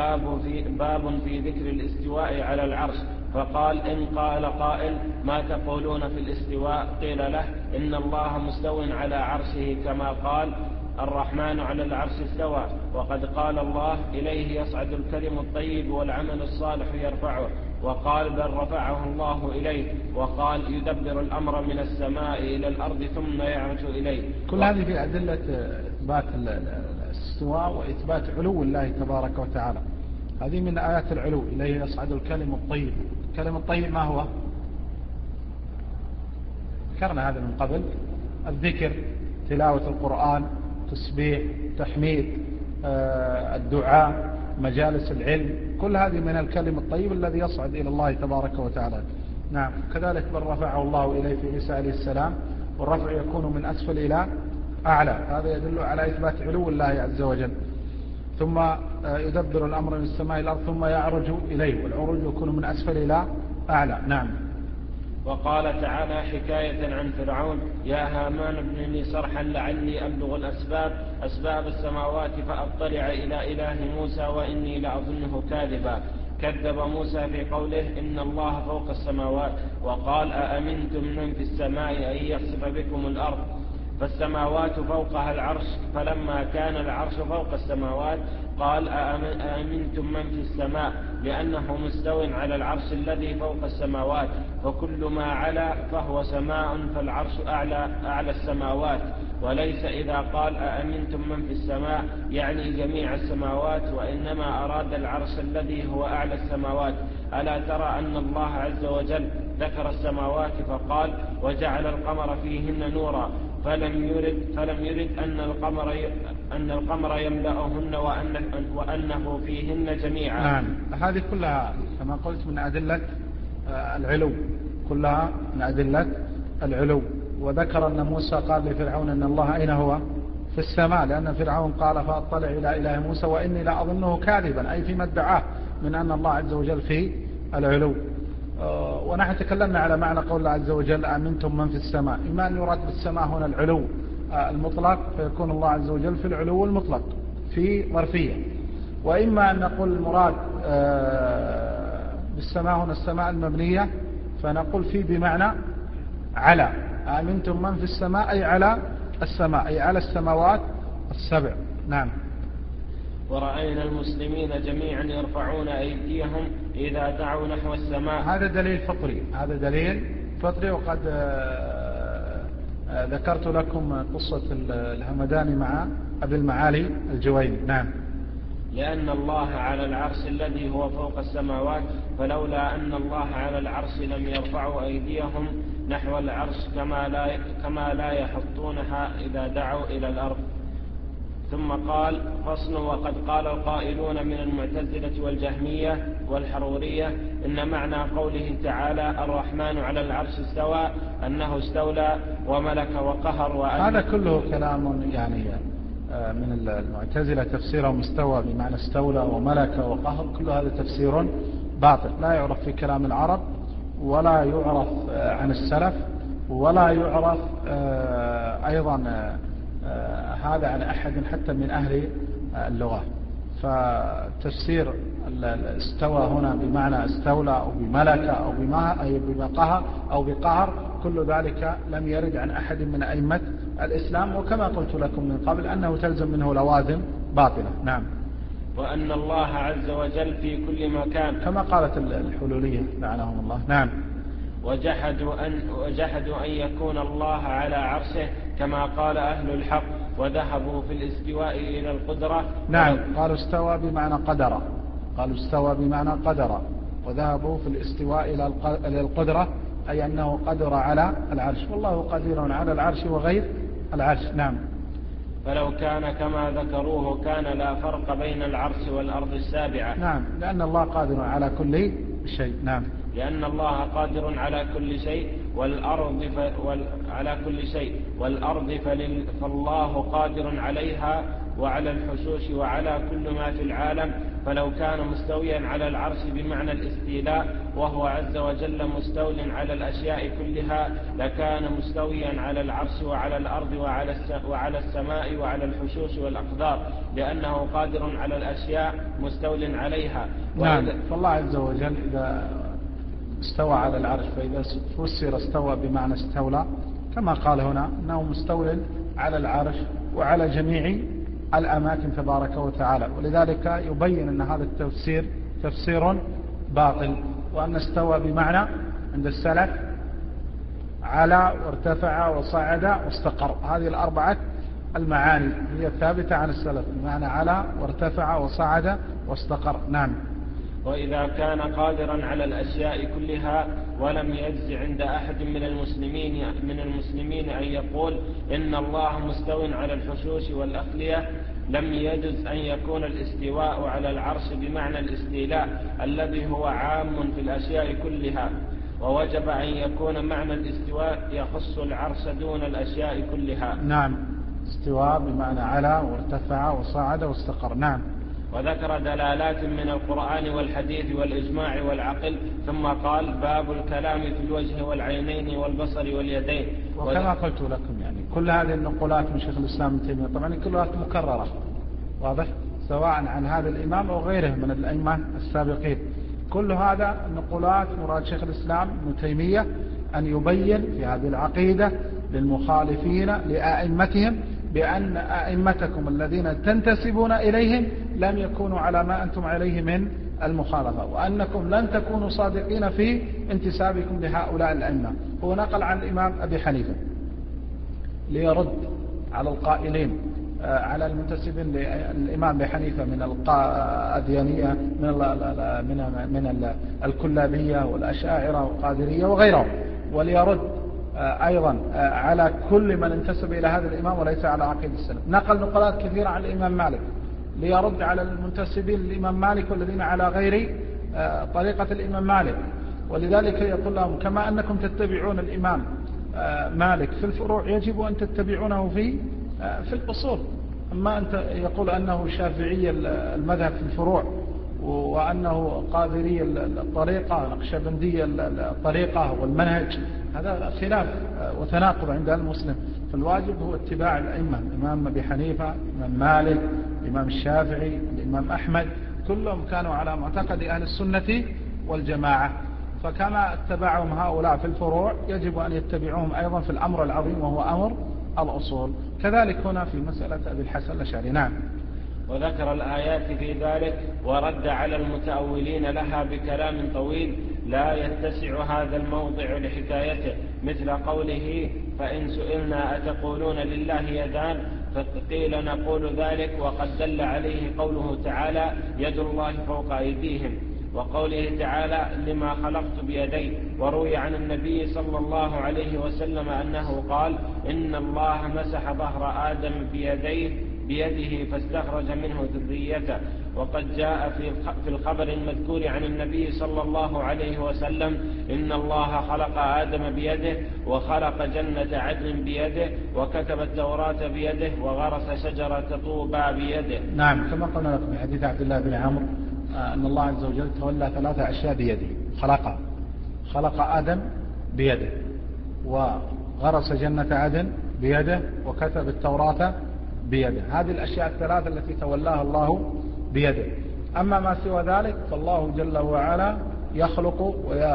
باب في ذكر الاستواء على العرش، فقال: إن قال قائل: ما تقولون في الاستواء؟ قيل له: إن الله مستو على عرشه كما قال: الرحمن على العرش استوى. وقد قال الله إليه يصعد الكلم الطيب والعمل الصالح يرفعه، وقال بل رفعه الله إليه، وقال يدبر الأمر من السماء إلى الأرض ثم يعرج إليه.
كل هذه في أدلة إثبات الاستواء وإثبات علو الله تبارك وتعالى. هذه من آيات العلو، إليه يصعد الكلم الطيب. الكلم الطيب ما هو؟ ذكرنا هذا من قبل: الذكر، تلاوة القرآن، تسبيح، تحميد، الدعاء، مجالس العلم، كل هذه من الكلم الطيب الذي يصعد إلى الله تبارك وتعالى. نعم. كذلك بل رفعه الله إليه في عيسى عليه السلام، والرفع يكون من أسفل إلى أعلى، هذا يدل على إثبات علو الله عز وجل. ثم يدبر الأمر من السماء إلى الأرض ثم يعرج إليه، والعروج يكون من أسفل إلى أعلى. نعم.
وقال تعالى حكاية عن فرعون: يا هامان ابن لي صرحا لعلي أبلغ أسباب السماوات فأطلع إلى إله موسى وإني لأظنه كاذبا. كذب موسى في قوله إن الله فوق السماوات، وقال أأمنتم من في السماء أن يخسف بكم الأرض. فالسماوات فوقها العرش، فلما كان العرش فوق السماوات قال أأمنتم من في السماء، لأنه مستو على العرش الذي فوق السماوات، فكل ما علا فهو سماء، فالعرش أعلى السماوات. وليس إذا قال أأمنتم من في السماء يعني جميع السماوات، وإنما أراد العرش الذي هو أعلى السماوات. ألا ترى أن الله عز وجل ذكر السماوات فقال وجعل القمر فيهن نورا، فلم يرد أن القمر يملأهن وأنه فيهن جميعا.
نعم. هذه كلها كما قلت من أدلة العلو، كلها من أدلة العلو. وذكر أن موسى قال لفرعون أن الله أين هو؟ في السماء، لأن فرعون قال فأطلع إلى إله موسى وإني لا أظنه كاذبا، أي فيما ادعاه من أن الله عز وجل في العلو. ونحن تكلمنا على معنى قول الله عز وجل أمنتم من في السماء، إما أن يراد بالسماء هنا العلو المطلق، فيكون الله عز وجل في العلو المطلق في ظرفية، وإما أن نقول المراد بالسماء هنا السماء المبنية، فنقول فيه بمعنى على. أمنتم من في السماء أي على السماء، أي على السماوات السبع. نعم.
ورأينا المسلمين جميعا يرفعون أيديهم إذا دعوا نحو السماء.
هذا دليل فطري، هذا دليل فطري. وقد ذكرت لكم قصة الهمداني مع أبي المعالي الجويني. نعم.
لأن الله على العرش الذي هو فوق السماوات، فلولا أن الله على العرش لم يرفعوا أيديهم نحو العرش كما لا يحطونها إذا دعوا إلى الأرض. ثم قال فصل: وقد قال القائلون من المعتزلة والجهمية والحرورية إن معنى قوله تعالى الرحمن على العرش استوى أنه استولى وملك وقهر.
هذا كله كلام يعني من المعتزلة، تفسيرهم استوى بمعنى استولى وملك وقهر، كل هذا تفسير باطل لا يعرف في كلام العرب، ولا يعرف عن السلف، ولا يعرف أيضا هذا عن أحد حتى من أهل اللغة. فتفسير استوى هنا بمعنى استولى أو بملك أو بقهر أو بقهر، كل ذلك لم يرد عن أحد من أئمة الإسلام، وكما قلت لكم من قبل أنه تلزم منه لوازم باطلة. نعم.
وأن الله عز وجل في كل مكان
كما قالت الحلولية لعنهم الله. نعم.
وجحدوا أن يكون الله على عرشه كما قال أهل الحق، وذهبوا في الاستواء إلى القدرة.
نعم. قالوا استوى بمعنى قدر، قالوا استوى بمعنى قدر، وذهبوا في الاستواء إلى القدرة، أي أنه قدر على العرش، والله قدير على العرش وغير العرش. نعم.
فلو كان كما ذكروه كان لا فرق بين العرش والأرض السابعة.
نعم. لأن الله قادر على كل شيء. نعم.
لأن الله قادر على كل شيء على كل شيء، والأرض فالله قادر عليها وعلى الحشوش وعلى كل ما في العالم. فلو كان مستويا على العرش بمعنى الاستيلاء وهو عز وجل مستول على الأشياء كلها، لكان مستويا على العرش وعلى الأرض وعلى السماء وعلى الحشوش والأقدار، لأنه قادر على الأشياء مستول عليها.
نعم. فالله عز وجل إذا استوى على العرش، فإذا فسر استوى بمعنى استولى كما قال هنا أنه مستول على العرش وعلى جميع الأماكن تبارك وتعالى. ولذلك يبين أن هذا التفسير تفسير باطل، وأن استوى بمعنى عند السلف على وارتفع وصعد واستقر. هذه الأربعة المعاني هي ثابتة عن السلف، بمعنى على وارتفع وصعد واستقر. نعم.
وإذا كان قادرا على الأشياء كلها ولم يجز عند أحد من المسلمين أن يقول إن الله مستو على الحشوش والأخلية، لم يجز أن يكون الاستواء على العرش بمعنى الاستيلاء الذي هو عام في الأشياء كلها، ووجب أن يكون معنى الاستواء يخص العرش دون الأشياء كلها.
نعم، استواء بمعنى على وارتفع وصعد واستقر. نعم.
وذكر دلالات من القرآن والحديث والإجماع والعقل، ثم قال باب الكلام في الوجه والعينين والبصر واليدين.
وكما قلت لكم يعني كل هذه النقولات من شيخ الإسلام ابن تيمية طبعا كلها مكررة، واضح، سواء عن هذا الإمام أو غيره من الأئمة السابقين. كل هذا النقولات مراد شيخ الإسلام ابن تيمية أن يبين في هذه العقيدة للمخالفين لأئمتهم بأن أئمتكم الذين تنتسبون إليهم لم يكونوا على ما أنتم عليه من المخالفة، وأنكم لن تكونوا صادقين في انتسابكم لهؤلاء الأئمة. هو نقل عن الإمام أبي حنيفة ليرد على القائلين على المنتسبين للإمام أبي حنيفة من القاديانية من الكلابية والأشاعرة والقادرية وغيرهم، وليرد أيضا على كل من انتسب إلى هذا الإمام وليس على عقيدة السلف. نقل نقلات كثيرة عن الإمام مالك ليرد على المنتسبين للإمام مالك والذين على غير طريقة الإمام مالك. ولذلك يقول لهم كما أنكم تتبعون الإمام مالك في الفروع يجب أن تتبعونه في الأصول. أما أنت يقول أنه شافعي المذهب في الفروع وأنه قادري الطريقة نقشبندي الطريقة والمنهج، هذا خلاف وتناقض عند المسلم. فالواجب هو اتباع الأئمة، الإمام أبي حنيفة، الإمام مالك، الإمام الشافعي، الإمام أحمد، كلهم كانوا على معتقد أهل السنة والجماعة. فكما اتبعهم هؤلاء في الفروع يجب أن يتبعوهم أيضا في الأمر العظيم وهو أمر الأصول. كذلك هنا في مسألة أبي الحسن الأشعري. نعم.
وذكر الآيات في ذلك ورد على المتأولين لها بكلام طويل لا يتسع هذا الموضع لحكايته، مثل قوله فإن سئلنا أتقولون لله يدان، فقيل نقول ذلك، وقد دل عليه قوله تعالى يد الله فوق أيديهم، وقوله تعالى لما خلقت بيدي. وروي عن النبي صلى الله عليه وسلم أنه قال إن الله مسح ظهر آدم بيده فاستخرج منه ذريته. وقد جاء في الخبر المذكور عن النبي صلى الله عليه وسلم إن الله خلق آدم بيده وخلق جنة عدن بيده وكتب التوراة بيده وغرس شجرة طوبى بيده.
نعم، كما قلنا لكم في حديث عبد الله بن عمرو أن الله عز وجل تولى 3 أشياء بيده. خلق آدم بيده، وغرس جنة عدن بيده، وكتب التوراة بيده. هذه الأشياء الثلاثة التي تولاها الله بيده. أما ما سوى ذلك فالله جل وعلا يخلق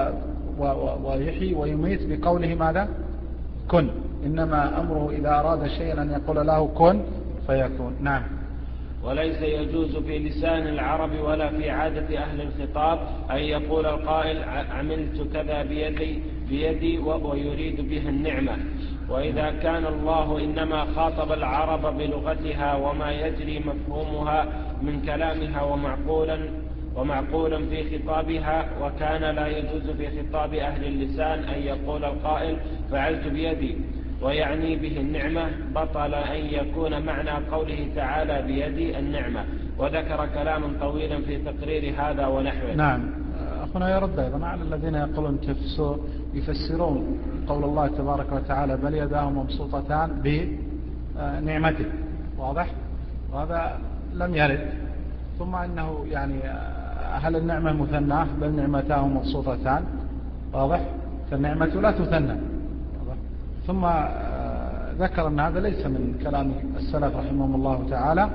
ويحيي ويميت بقوله ماذا؟ كن. إنما أمره إذا أراد شيئا أن يقول له كن فيكون. نعم.
وليس يجوز في لسان العرب ولا في عادة أهل الخطاب أن يقول القائل عملت كذا بيدي ويريد به النعمة. وإذا كان الله إنما خاطب العرب بلغتها وما يجري مفهومها من كلامها ومعقولا في خطابها، وكان لا يجوز في خطاب أهل اللسان أن يقول القائل فعلت بيدي ويعني به النعمة، بطل أن يكون معنى قوله تعالى بيدي النعمة. وذكر كلاما طويلا في تقرير هذا ونحوه.
نعم. أخونا يرد أيضا على الذين يقولون يفسرون قول الله تبارك وتعالى بل يداه مبسوطتان بنعمته. واضح؟ وهذا لم يرد. ثم إنه يعني هل النعمة مثناه؟ بل نعمتاه مبسوطتان. واضح؟ فالنعمة لا تثنى. ثم ذكر أن هذا ليس من كلام السلف رحمهم الله تعالى،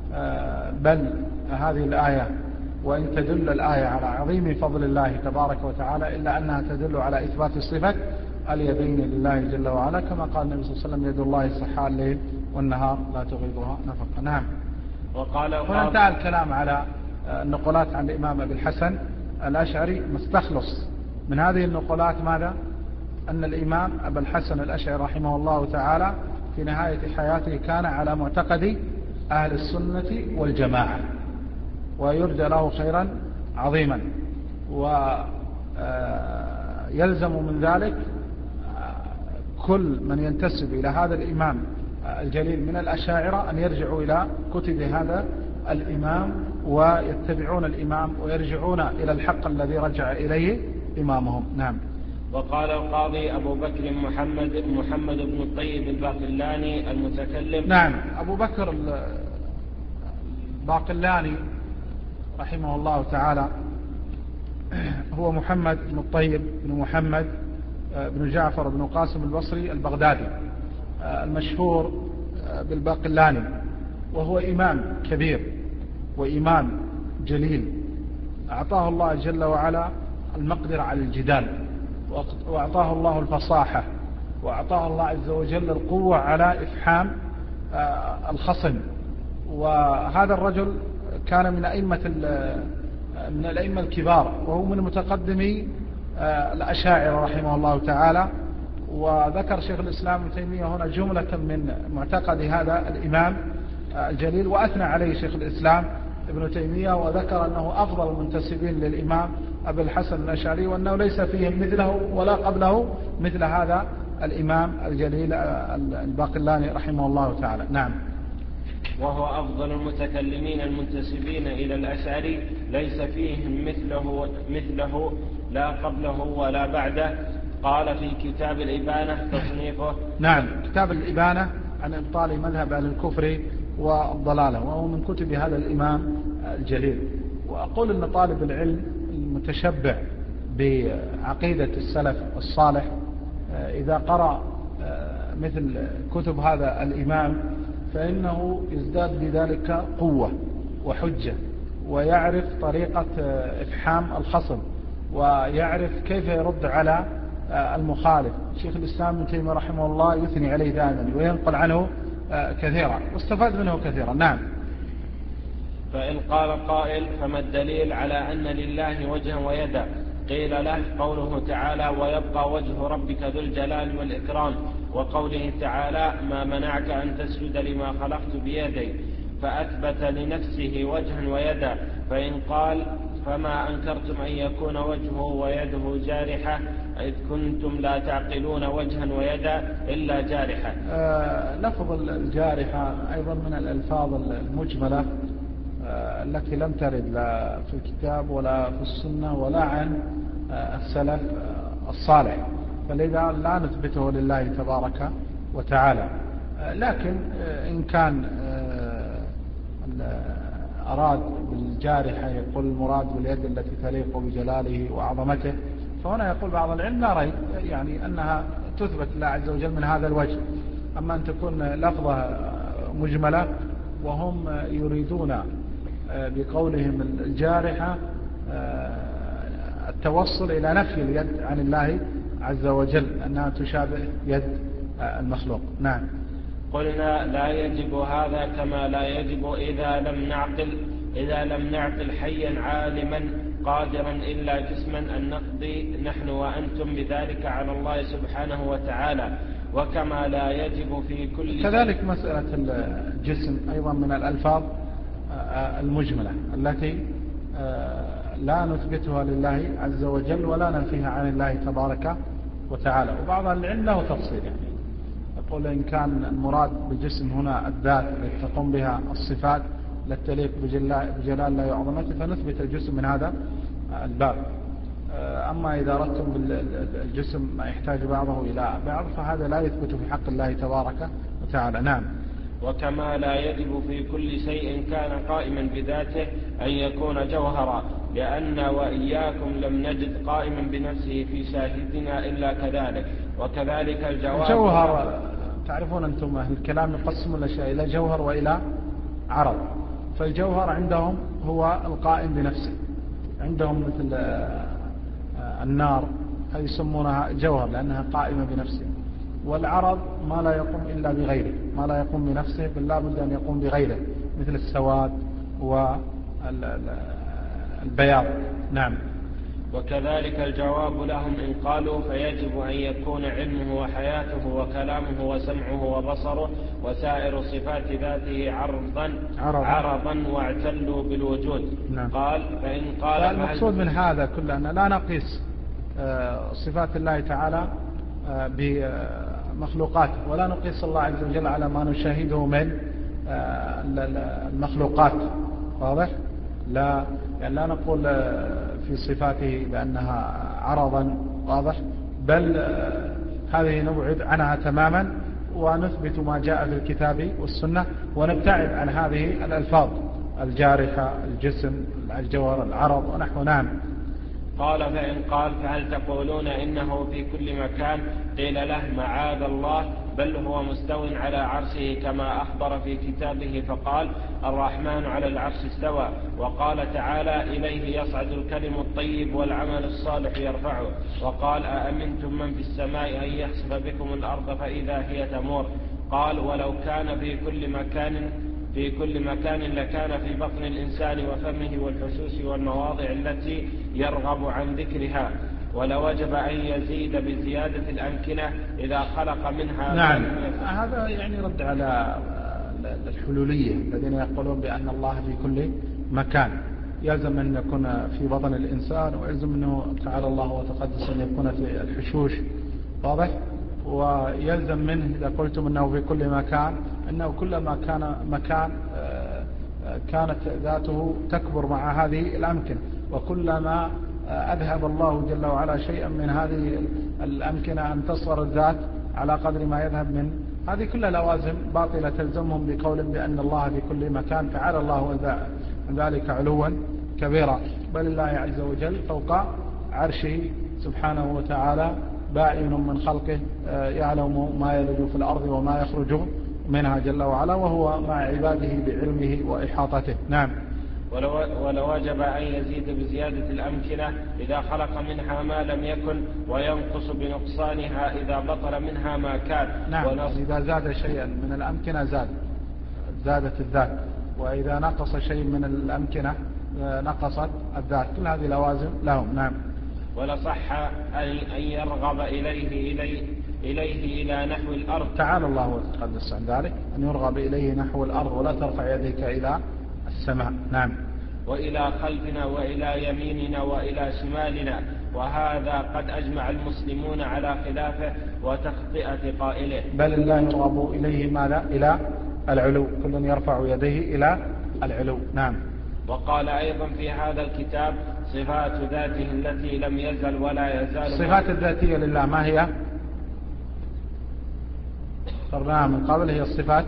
بل هذه الآية وإن تدل الآية على عظيم فضل الله تبارك وتعالى إلا أنها تدل على إثبات صفة اليدين لله جل وعلا، كما قال النبي صلى الله عليه وسلم يد الله السحاء الليل والنهار لا تغيضها نفقة. نعم.
وقال
هنا انتهى الكلام على النقولات عن الإمام أبي الحسن الأشعري. مستخلص من هذه النقولات ماذا؟ أن الإمام أبي الحسن الأشعري رحمه الله تعالى في نهاية حياته كان على معتقد أهل السنة والجماعة، ويرجى له خيرا عظيما. ويلزم من ذلك كل من ينتسب إلى هذا الإمام الجليل من الأشاعرة أن يرجعوا إلى كتب هذا الإمام ويتبعون الإمام ويرجعون إلى الحق الذي رجع إليه إمامهم. نعم.
وقال القاضي أبو بكر محمد بن الطيب الباقلاني المتكلم.
نعم. أبو بكر الباقلاني رحمه الله تعالى هو محمد بن الطيب بن محمد بن جعفر بن قاسم البصري البغدادي المشهور بالباقلاني، وهو إمام كبير وإمام جليل أعطاه الله جل وعلا المقدرة على الجدال، وأعطاه الله الفصاحة، وأعطاه الله عز وجل القوة على إفحام الخصم. وهذا الرجل كان من الأئمة الكبار، وهو من متقدمي الأشاعرة رحمه الله تعالى. وذكر شيخ الإسلام ابن تيمية هنا جملة من معتقد هذا الإمام الجليل، وأثنى عليه شيخ الإسلام ابن تيمية، وذكر أنه أفضل المنتسبين للإمام أبي الحسن الأشعري، وأنه ليس فيهم مثله ولا قبله مثل هذا الإمام الجليل الباقلاني رحمه الله تعالى. نعم.
وهو أفضل المتكلمين المنتسبين إلى الأشعري، ليس فيهم مثله لا قبله ولا بعده. قال في كتاب الإبانة تصنيفه.
نعم. كتاب الإبانة عن إبطال مذهب أهل الكفر والضلالة، وهو من كتب هذا الإمام الجليل. وأقول أن طالب العلم المتشبع بعقيدة السلف الصالح إذا قرأ مثل كتب هذا الإمام فإنه يزداد بذلك قوة وحجة، ويعرف طريقة إفحام الخصم، ويعرف كيف يرد على المخالف. شيخ الإسلام ابن تيمية رحمه الله يثني عليه دائما وينقل عنه كثيرا، واستفاد منه كثيرا. نعم.
فإن قال قائل فما الدليل على أن لله وجها ويدا؟ قيل له قوله تعالى ويبقى وجه ربك ذو الجلال والإكرام، وقوله تعالى ما منعك أن تسجد لما خلقت بيدي، فأثبت لنفسه وجها ويدا. فإن قال فما أنكرتم أن يكون وجهه ويده جارحة إذ كنتم لا تعقلون وجها ويدا إلا جارحة.
لفظ الجارحة أيضا من الألفاظ المجملة التي لم ترد لا في الكتاب ولا في السنة ولا عن السلف الصالح، فلذا لا نثبته لله تبارك وتعالى. لكن إن كان أراد بالجارحة يقول المراد باليد التي تليق بجلاله وعظمته، فهنا يقول بعض العلم لا ريب يعني أنها تثبت الله عز وجل من هذا الوجه. أما أن تكون لفظة مجملة وهم يريدون بقولهم الجارحة التوصل إلى نفي اليد عن الله عز وجل أنها تشابه يد المخلوق. نعم.
قلنا لا يجب هذا كما لا يجب إذا لم نعقل حيا عالما قادرا إلا جسما أن نقضي نحن وأنتم بذلك على الله سبحانه وتعالى. وكما لا يجب في كل
كذلك مسألة الجسم أيضا من الألفاظ المجملة التي لا نثبتها لله عز وجل ولا ننفيها عن الله تبارك وتعالى. وبعض العلم له تفصيل، يعني يقول إن كان المراد بالجسم هنا الذات التي تقوم بها الصفات التي تليق بجلال الله وعظمته فنثبت الجسم من هذا الباب. أما إذا أردتم بالجسم ما يحتاج بعضه إلى بعض فهذا لا يثبت في حق الله تبارك وتعالى. نعم.
وكما لا يجب في كل شيء كان قائما بذاته أن يكون جوهرا، لأن وإياكم لم نجد قائما بنفسه في شاهدنا إلا كذلك. وكذلك
الجوهر تعرفون أنتم أهل الكلام يقسم الأشياء إلى جوهر وإلى عرض. فالجوهر عندهم هو القائم بنفسه، عندهم مثل النار هذه يسمونها جوهر لأنها قائمة بنفسها. والعرض ما لا يقوم إلا بغيره، ما لا يقوم بنفسه بل لا بد أن يقوم بغيره، مثل السواد والبياض. نعم.
وكذلك الجواب لهم إن قالوا فيجب أن يكون علمه وحياته وكلامه وسمعه وبصره وسائر صفات ذاته عرضا واعتلوا بالوجود.
نعم.
قال فإن قال
المقصود من هذا كله أن لا نقيس صفات الله تعالى بمخلوقاته، ولا نقيس الله عز وجل على ما نشاهده من المخلوقات. واضح؟ لا يعني لا نقول في صفاته بأنها عرضا، واضح، بل هذه نبعد عنها تماما ونثبت ما جاء في الكتاب والسنة، ونبتعد عن هذه الألفاظ الجارحة، الجسم، الجوهر، العرض ونحو. نعم.
قال فإن قال فهل تقولون إنه في كل مكان؟ قيل له معاذ الله، بل هو مستو على عرشه كما أخبر في كتابه فقال الرحمن على العرش استوى، وقال تعالى إليه يصعد الكلم الطيب والعمل الصالح يرفعه، وقال أأمنتم من في السماء أن يخسف بكم الأرض فإذا هي تمور. قال ولو كان في كل مكان لكان في بطن الإنسان وفمه والحسوس والمواضع التي يرغب عن ذكرها، ولوجب أن يزيد بزيادة الأمكنة إذا خلق منها.
نعم. هذا يعني رد على الحلولية الذين يقولون بأن الله في كل مكان، يلزم أن يكون في بطن الإنسان، ويلزم أنه تعالى الله وتقدس أن يكون في الحشوش. واضح؟ ويلزم منه إذا قلتم أنه في كل مكان أنه كلما كان مكان كانت ذاته تكبر مع هذه الأمكنة، وكلما أذهب الله جل وعلا شيئا من هذه الأمكنة أن تصغر الذات على قدر ما يذهب من هذه كلها لوازم باطلة تلزمهم بقول بأن الله في كل مكان. تعالى الله عن ذلك علوا كبيرا، بل الله عز وجل فوق عرشه سبحانه وتعالى بائن من خلقه، يعلم ما يلج في الأرض وما يخرج منها جل وعلا، وهو مع عباده بعلمه وإحاطته. نعم.
ولوجب أن يزيد بزيادة الأمكنة إذا خلق منها ما لم يكن، وينقص بنقصانها إذا بطل منها ما كان.
نعم. إذا زاد شيئا من الأمكنة زادت الذات، وإذا نقص شيء من الأمكنة نقصت الذات. كل هذه لوازم لهم. نعم.
ولصح أن يرغب إليه إلى نحو الأرض.
تعالى الله وتقدس عن ذلك، أن يرغب إليه نحو الأرض، ولا ترفع يديك إلى السماء. نعم.
وإلى خلفنا وإلى يميننا وإلى شمالنا، وهذا قد أجمع المسلمون على خلافه وتخطئة قائله.
بل الله يرغب إليه ماذا؟ إلى العلو، كل يرفع يديه إلى العلو. نعم.
وقال أيضا في هذا الكتاب صفات ذاته التي لم يزل ولا يزال.
الصفات الذاتية لله ما هي؟ قرناها من قبل، هي الصفات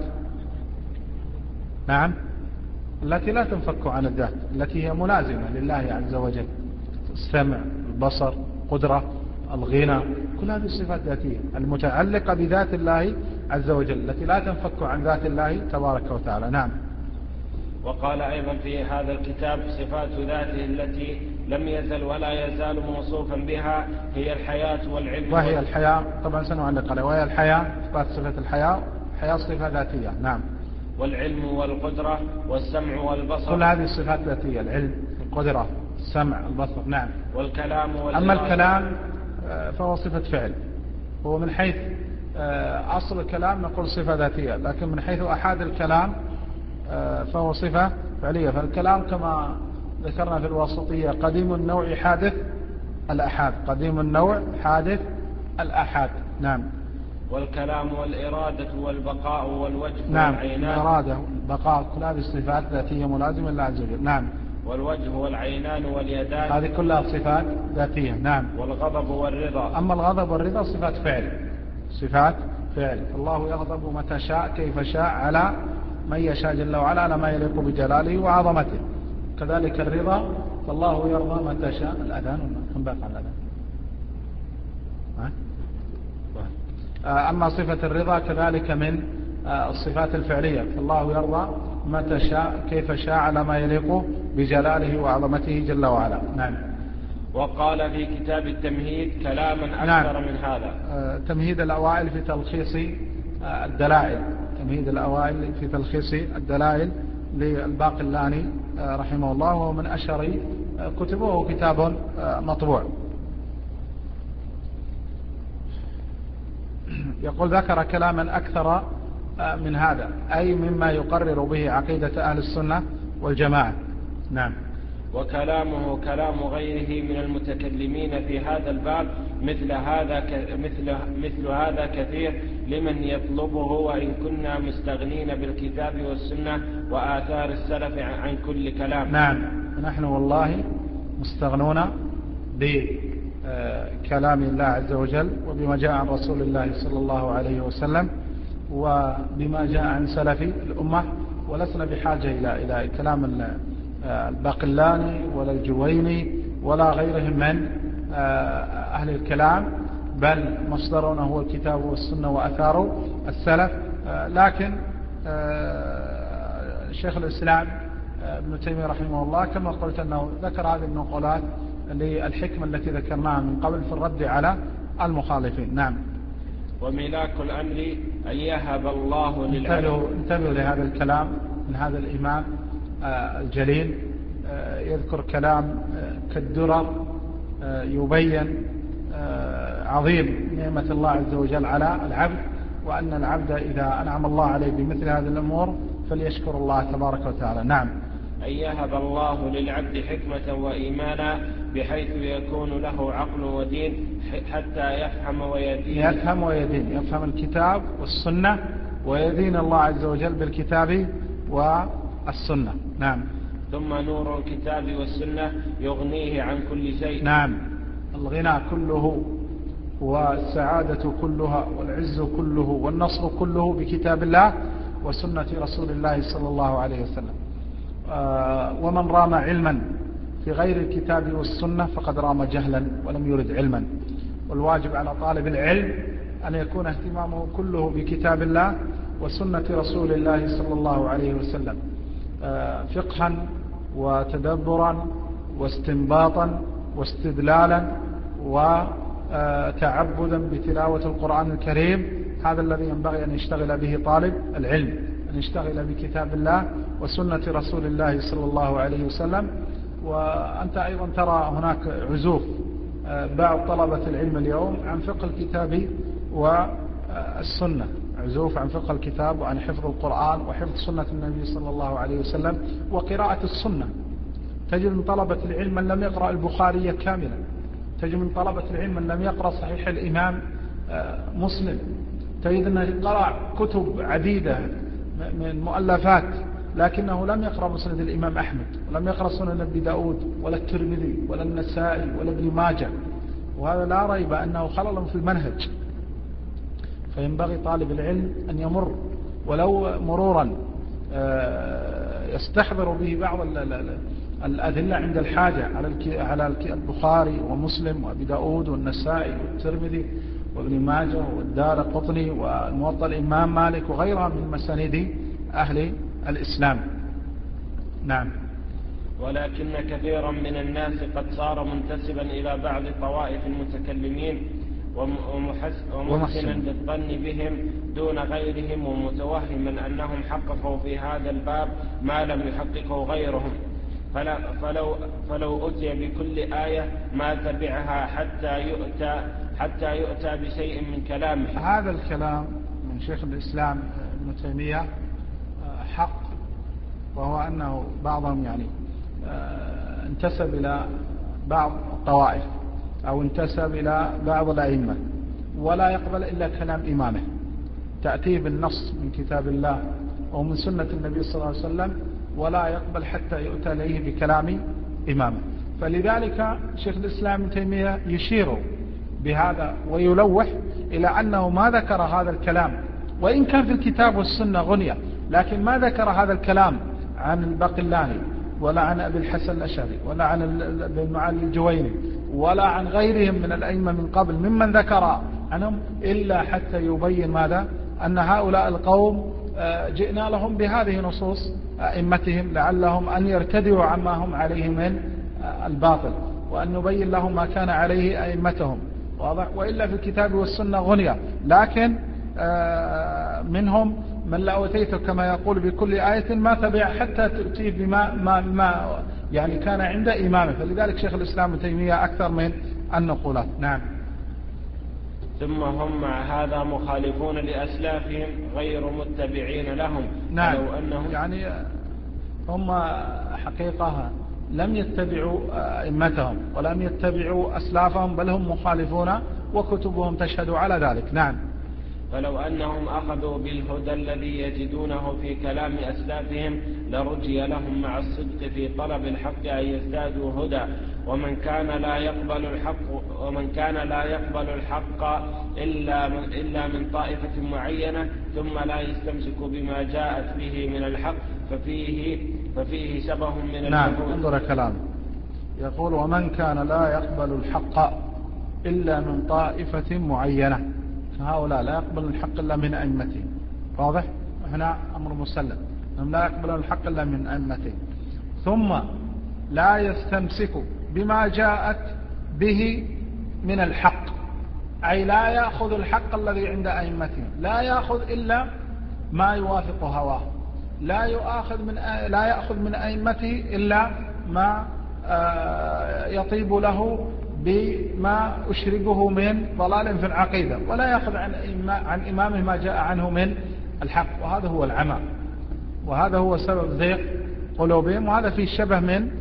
نعم التي لا تنفك عن الذات، التي هي ملازمة لله عز وجل: السمع، البصر، قدرة، الغنى، كل هذه الصفات ذاتية المتعلقة بذات الله عز وجل، التي لا تنفك عن ذات الله تبارك وتعالى. نعم.
وقال أيضا في هذا الكتاب صفات ذاته التي لم يزل ولا يزال موصوفا بها هي الحياة والعلم.
وهي الحياة طبعا سنعلق عليها، وهي الحياة، إثبات صفة الحياة صفة ذاتية. نعم.
والعلم والقدرة والسمع والبصر،
كل هذه الصفات ذاتية: العلم، القدرة، السمع، البصر. نعم.
والكلام
أما الكلام فهو صفة فعل، هو من حيث أصل الكلام نقول صفة ذاتية، لكن من حيث أحاد الكلام فهو صفة فعلية. فالكلام كما ذكرنا في الواسطية قديم النوع حادث الأحاد، قديم النوع حادث الأحاد. نعم.
والكلام والإرادة والبقاء والوجه.
نعم.
والعينان.
الإرادة والبقاء كل هذه الصفات ذاتية ملازمة لله عز وجل. نعم.
والوجه والعينان واليدان،
هذه كلها صفات ذاتية. نعم.
والغضب والرضا.
أما الغضب والرضا صفات فعل، صفات فعل. الله يغضب متى شاء كيف شاء على من يشاء جل وعلا على ما يليق بجلاله وعظمته. كذلك الرضا، فالله يرضى متى شاء. الأذان كم باقي على الأذان؟ أما صفة الرضا كذلك من الصفات الفعلية، فالله يرضى متى شاء كيف شاء على ما يليق بجلاله وعظمته جل وعلا. نعم.
وقال في كتاب التمهيد كلاما أكثر من هذا.
تمهيد الأوائل في تلخيص الدلائل، تمهيد الأوائل في تلخيص الدلائل للباقلاني رحمه الله، وهو من أشهر كتبه كتاب مطبوع. يقول ذكر كلاما أكثر من هذا، أي مما يقرر به عقيدة أهل السنة والجماعة. نعم.
وكلامه كلام غيره من المتكلمين في هذا الباب مثل هذا كثير لمن يطلبه، وإن كنا مستغنين بالكتاب والسنة وآثار السلف عن كل كلام.
نعم، نحن والله مستغنون بكلام الله عز وجل وبما جاء عن رسول الله صلى الله عليه وسلم وبما جاء عن سلف الأمة، ولسنا بحاجة إلى كلام الباقلاني ولا الجويني ولا غيرهم من أهل الكلام، بل مصدرنا هو الكتاب والسنة وأثار السلف. لكن شيخ الإسلام ابن تيمية رحمه الله كما قلت أنه ذكر هذه النقولات للحكمة التي ذكرناها من قبل في الرد على المخالفين. نعم.
وملاك الأمر أن يهب الله للعبد.
انتبهوا لهذا الكلام من هذا الإمام الجليل، يذكر كلام كالدرر يبين عظيم نعمة الله عز وجل على العبد، وأن العبد إذا أنعم الله عليه بمثل هذه الأمور فليشكر الله تبارك وتعالى. نعم.
أن يهب الله للعبد حكمة وإيمانا بحيث يكون له عقل ودين حتى يفهم ويدين.
يفهم الكتاب والسنة ويدين الله عز وجل بالكتاب والسنة. نعم.
ثم نور الكتاب والسنة يغنيه عن كل شيء.
نعم. الغنى كله والسعادة كلها والعز كله والنصر كله بكتاب الله وسنة رسول الله صلى الله عليه وسلم. ومن رام علما في غير الكتاب والسنة فقد رام جهلا ولم يرد علما. والواجب على طالب العلم أن يكون اهتمامه كله بكتاب الله وسنة رسول الله صلى الله عليه وسلم، فقها وتدبرا واستنباطا واستدلالا وتعبدا بتلاوة القرآن الكريم. هذا الذي ينبغي أن يشتغل به طالب العلم، أن يشتغل بكتاب الله وسنة رسول الله صلى الله عليه وسلم. وأنت أيضا ترى هناك عزوف بعض طلبة العلم اليوم عن فقه الكتاب والسنة، عزوف عن فقه الكتاب وعن حفظ القرآن وحفظ سنة النبي صلى الله عليه وسلم وقراءة السنة. تجد من طلبة العلم من لم يقرأ البخاري كاملا، تجد من طلبة العلم من لم يقرأ صحيح الإمام مسلم، تجد أنه قرأ كتب عديدة من مؤلفات لكنه لم يقرأ مسند الإمام أحمد، ولم يقرأ سنن أبي داود ولا الترمذي ولا النسائي ولا ابن ماجه، وهذا لا ريب أنه خلل في المنهج. فينبغي طالب العلم أن يمر ولو مرورا يستحضر به بعض الأدلة عند الحاجة على البخاري ومسلم وأبي داود والنسائي والترمذي وابن ماجه والدارقطني والموطأ الإمام مالك وغيرها من مسانيد أهل الإسلام. نعم.
ولكن كثيرا من الناس قد صار منتسبا إلى بعض طوائف المتكلمين ومحسنا للظن بهم دون غيرهم، ومتوهما أنهم حققوا في هذا الباب ما لم يحققه غيرهم، فلو أتي بكل آية ما تبعها حتى يؤتى بشيء من كلامه.
هذا الكلام من شيخ الإسلام ابن تيمية حق، وهو أنه بعضهم انتسب إلى بعض الطوائف أو انتسب إلى بعض الأئمة ولا يقبل إلا كلام إمامه، تأتيه بالنص من كتاب الله أو من سنة النبي صلى الله عليه وسلم، ولا يقبل حتى يؤتى إليه بكلام إمامه. فلذلك شيخ الإسلام ابن تيمية يشير بهذا ويلوح إلى أنه ما ذكر هذا الكلام، وإن كان في الكتاب والسنة غنية، لكن ما ذكر هذا الكلام عن الباقلاني ولا عن أبي الحسن الأشعري ولا عن ابن معالي الجويني ولا عن غيرهم من الأئمة من قبل ممن ذكر عنهم، إلا حتى يبين ماذا؟ أن هؤلاء القوم جئنا لهم بهذه نصوص أئمتهم لعلهم أن يرتدوا عما هم عليه من الباطل. وأن نبين لهم ما كان عليه أئمتهم، واضح؟ وإلا في الكتاب والسنة غنية، لكن منهم من لا أوتيته كما يقول بكل آية ما تبع حتى تؤتيه بما ما يعني كان عند إمامه. فلذلك شيخ الإسلام ابن تيمية أكثر من النقولات. نعم.
ثم هم مع هذا مخالفون لأسلافهم غير متبعين لهم.
نعم.
لو أنهم
يعني هم حقيقة لم يتبعوا أئمتهم ولم يتبعوا أسلافهم، بل هم مخالفون وكتبهم تشهد على ذلك. نعم.
فلو أنهم أخذوا بالهدى الذي يجدونه في كلام أسلافهم لرجي لهم مع الصدق في طلب الحق أن يزدادوا هدى. ومن كان لا يقبل الحق إلا من طائفة معينة ثم لا يستمسك بما جاءت به من الحق ففيه شبه من اليهود.
نعم. انظر كلام يقول: ومن كان لا يقبل الحق إلا من طائفة معينة، فهؤلاء لا يقبل الحق إلا من أئمته. واضح؟ هنا أمر مسلم، هم لا يقبلون الحق إلا من أئمته. ثم لا يستمسك بما جاءت به من الحق، أي لا يأخذ الحق الذي عند أئمتهم، لا يأخذ إلا ما يوافق هواه، لا يأخذ من أئمته إلا ما يطيب له بما أشربه من ضلال في العقيدة، ولا يأخذ عن إمامه ما جاء عنه من الحق. وهذا هو العمى، وهذا هو سبب ضيق قلوبهم، وهذا فيه شبه من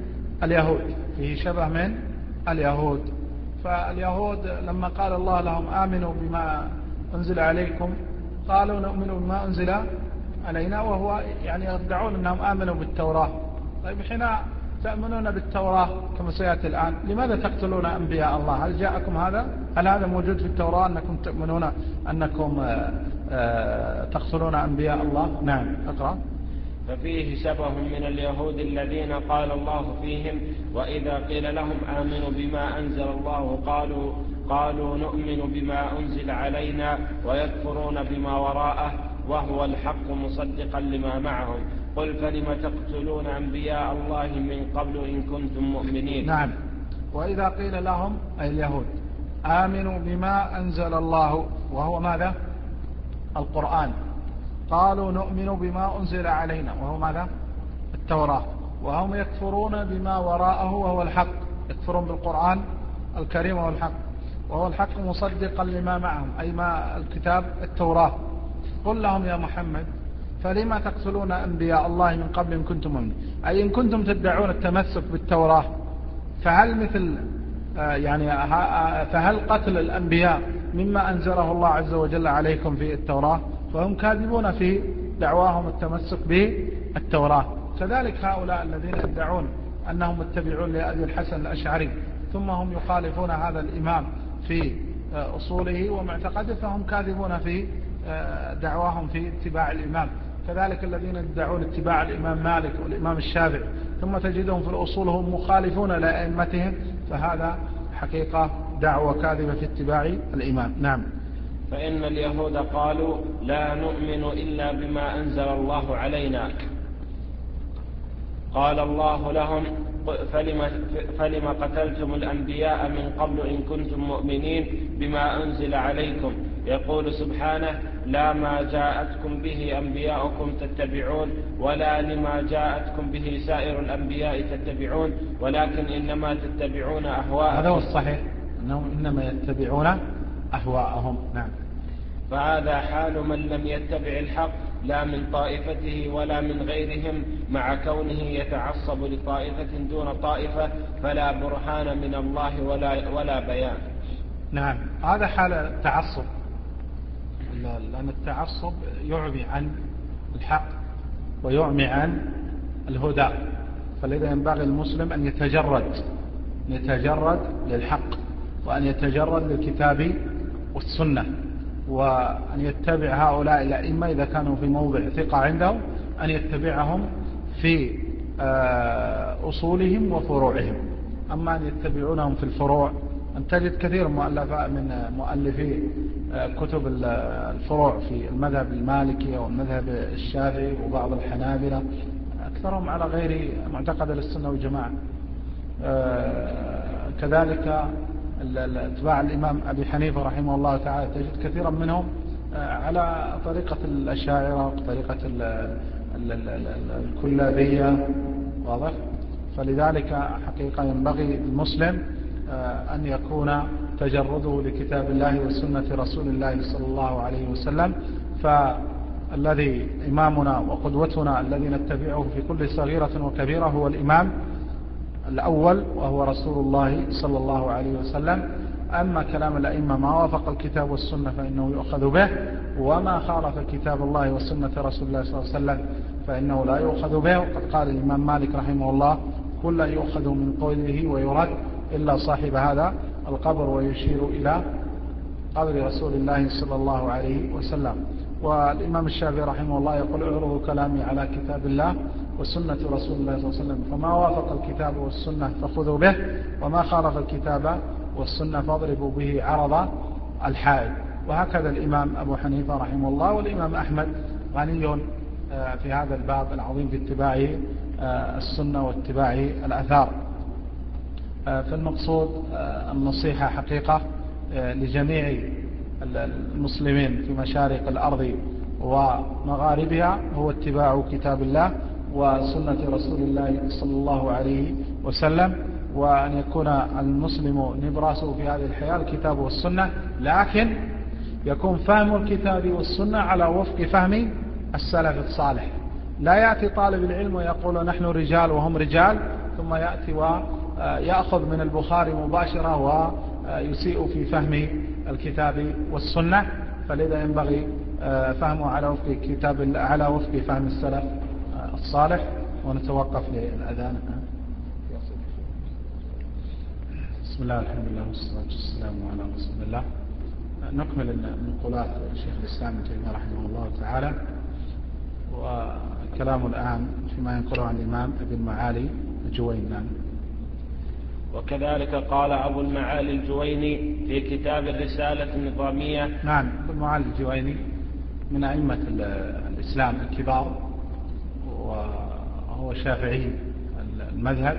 اليهود. فاليهود لما قال الله لهم آمنوا بما أنزل عليكم قالوا نؤمن بما أنزل علينا، وهو يعني يدعون أنهم آمنوا بالتوراة. طيب حين تأمنون بالتوراة كما سيأتي الآن، لماذا تقتلون أنبياء الله؟ هل جاءكم هذا؟ هل هذا موجود في التوراة أنكم تؤمنون أنكم تقتلون أنبياء الله؟ نعم. أقرأ.
ففيه شبه من اليهود الذين قال الله فيهم: وإذا قيل لهم آمنوا بما أنزل الله قالوا نؤمن بما أنزل علينا ويكفرون بما وراءه وهو الحق مصدقا لما معهم. قل فلم تقتلون أنبياء الله من قبل إن كنتم مؤمنين.
نعم. وإذا قيل لهم أي اليهود آمنوا بما أنزل الله وهو ماذا؟ القرآن، قالوا نؤمن بما أنزل علينا وهو ماذا؟ التوراة، وهم يكفرون بما وراءه وهو الحق، يكفرون بالقرآن الكريم وهو الحق، وهو الحق مصدقا لما معهم أي ما الكتاب التوراة. قل لهم يا محمد فلما تقتلون أنبياء الله من قبل إن كنتم مؤمنين، أي إن كنتم تدعون التمسك بالتوراة فهل قتل الأنبياء مما أنزله الله عز وجل عليكم في التوراة؟ فهم كاذبون في دعواهم التمسك بالتوراة. كذلك هؤلاء الذين يدعون أنهم متبعون لأبي الحسن الأشعري ثم هم يخالفون هذا الإمام في أصوله ومعتقده، فهم كاذبون في دعواهم في اتباع الإمام. كذلك الذين يدعون اتباع الإمام مالك والإمام الشافعي ثم تجدهم في الأصول هم مخالفون لأئمتهم، فهذا حقيقة دعوة كاذبة في اتباع الإمام. نعم.
فإن اليهود قالوا لا نؤمن إلا بما أنزل الله علينا. قال الله لهم فلم قتلتم الأنبياء من قبل إن كنتم مؤمنين بما أنزل عليكم. يقول سبحانه: لا ما جاءتكم به أنبياؤكم تتبعون ولا لما جاءتكم به سائر الأنبياء تتبعون ولكن إنما تتبعون أهواءكم.
هذا هو الصحيح، أنهم إنما يتبعون أهواءهم. نعم.
فهذا حال من لم يتبع الحق لا من طائفته ولا من غيرهم، مع كونه يتعصب لطائفة دون طائفة، فلا برهان من الله ولا بيان.
نعم. هذا حال التعصب، لأن التعصب يعمي عن الحق ويعمي عن الهدى، فلذا ينبغي المسلم أن يتجرد للحق، وأن يتجرد للكتاب والسنة، وأن يتبع هؤلاء الأئمة إذا كانوا في موضع ثقة عندهم، أن يتبعهم في أصولهم وفروعهم. أما أن يتبعونهم في الفروع، أن تجد كثير من مؤلفي كتب الفروع في المذهب المالكي والمذهب الشافعي وبعض الحنابلة أكثرهم على غير معتقد السنة والجماعة، كذلك اتباع الإمام أبي حنيفة رحمه الله تعالى تجد كثيرا منهم على طريقة الأشاعرة وطريقة الكلابية، واضح؟ فلذلك حقيقة ينبغي للمسلم أن يكون تجرده لكتاب الله وسنة رسول الله صلى الله عليه وسلم. فالذي إمامنا وقدوتنا الذي نتبعه في كل صغيرة وكبيرة هو الإمام الأول وهو رسول الله صلى الله عليه وسلم. أما كلام الأئمة ما وافق الكتاب والسنة فإنه يؤخذ به، وما خالف كتاب الله وسنة رسول الله صلى الله عليه وسلم فإنه لا يؤخذ به. وقد قال الإمام مالك رحمه الله: كل يؤخذ من قوله ويرد إلا صاحب هذا القبر، ويشير إلى قبر رسول الله صلى الله عليه وسلم. والإمام الشافعي رحمه الله يقول: اعرضوا كلامي على كتاب الله وسنة رسول الله صلى الله عليه وسلم، فما وافق الكتاب والسنة فخذوا به، وما خالف الكتاب والسنة فاضربوا به عرض الحائط. وهكذا الإمام أبو حنيفة رحمه الله. والإمام أحمد غني في هذا الباب العظيم في اتباع السنة واتباع الأثار. فالمقصود النصيحة حقيقة لجميع المسلمين في مشارق الأرض ومغاربها هو اتباع كتاب الله وسنة رسول الله صلى الله عليه وسلم، وأن يكون المسلم نبراسه في هذه الحياة الكتاب والسنة، لكن يكون فهم الكتاب والسنة على وفق فهم السلف الصالح. لا يأتي طالب العلم ويقول نحن رجال وهم رجال، ثم يأتي ويأخذ من البخاري مباشرة ويسيء في فهم الكتاب والسنة. فلذا ينبغي فهمه على وفق فهم السلف الصالح. ونتوقف للأذان. بسم الله الحمد لله والصلاة والسلام على رسول الله. نكمل النقولات شيخ الإسلام ابن تيمية رحمه الله تعالى، وكلام الآن فيما ينقله عن الإمام ابن المعالي الجويني.
وكذلك قال أبو المعالي الجويني في كتاب الرسالة النظامية.
نعم، أبو المعالي الجويني من أئمة الإسلام الكبار، وهو شافعي المذهب،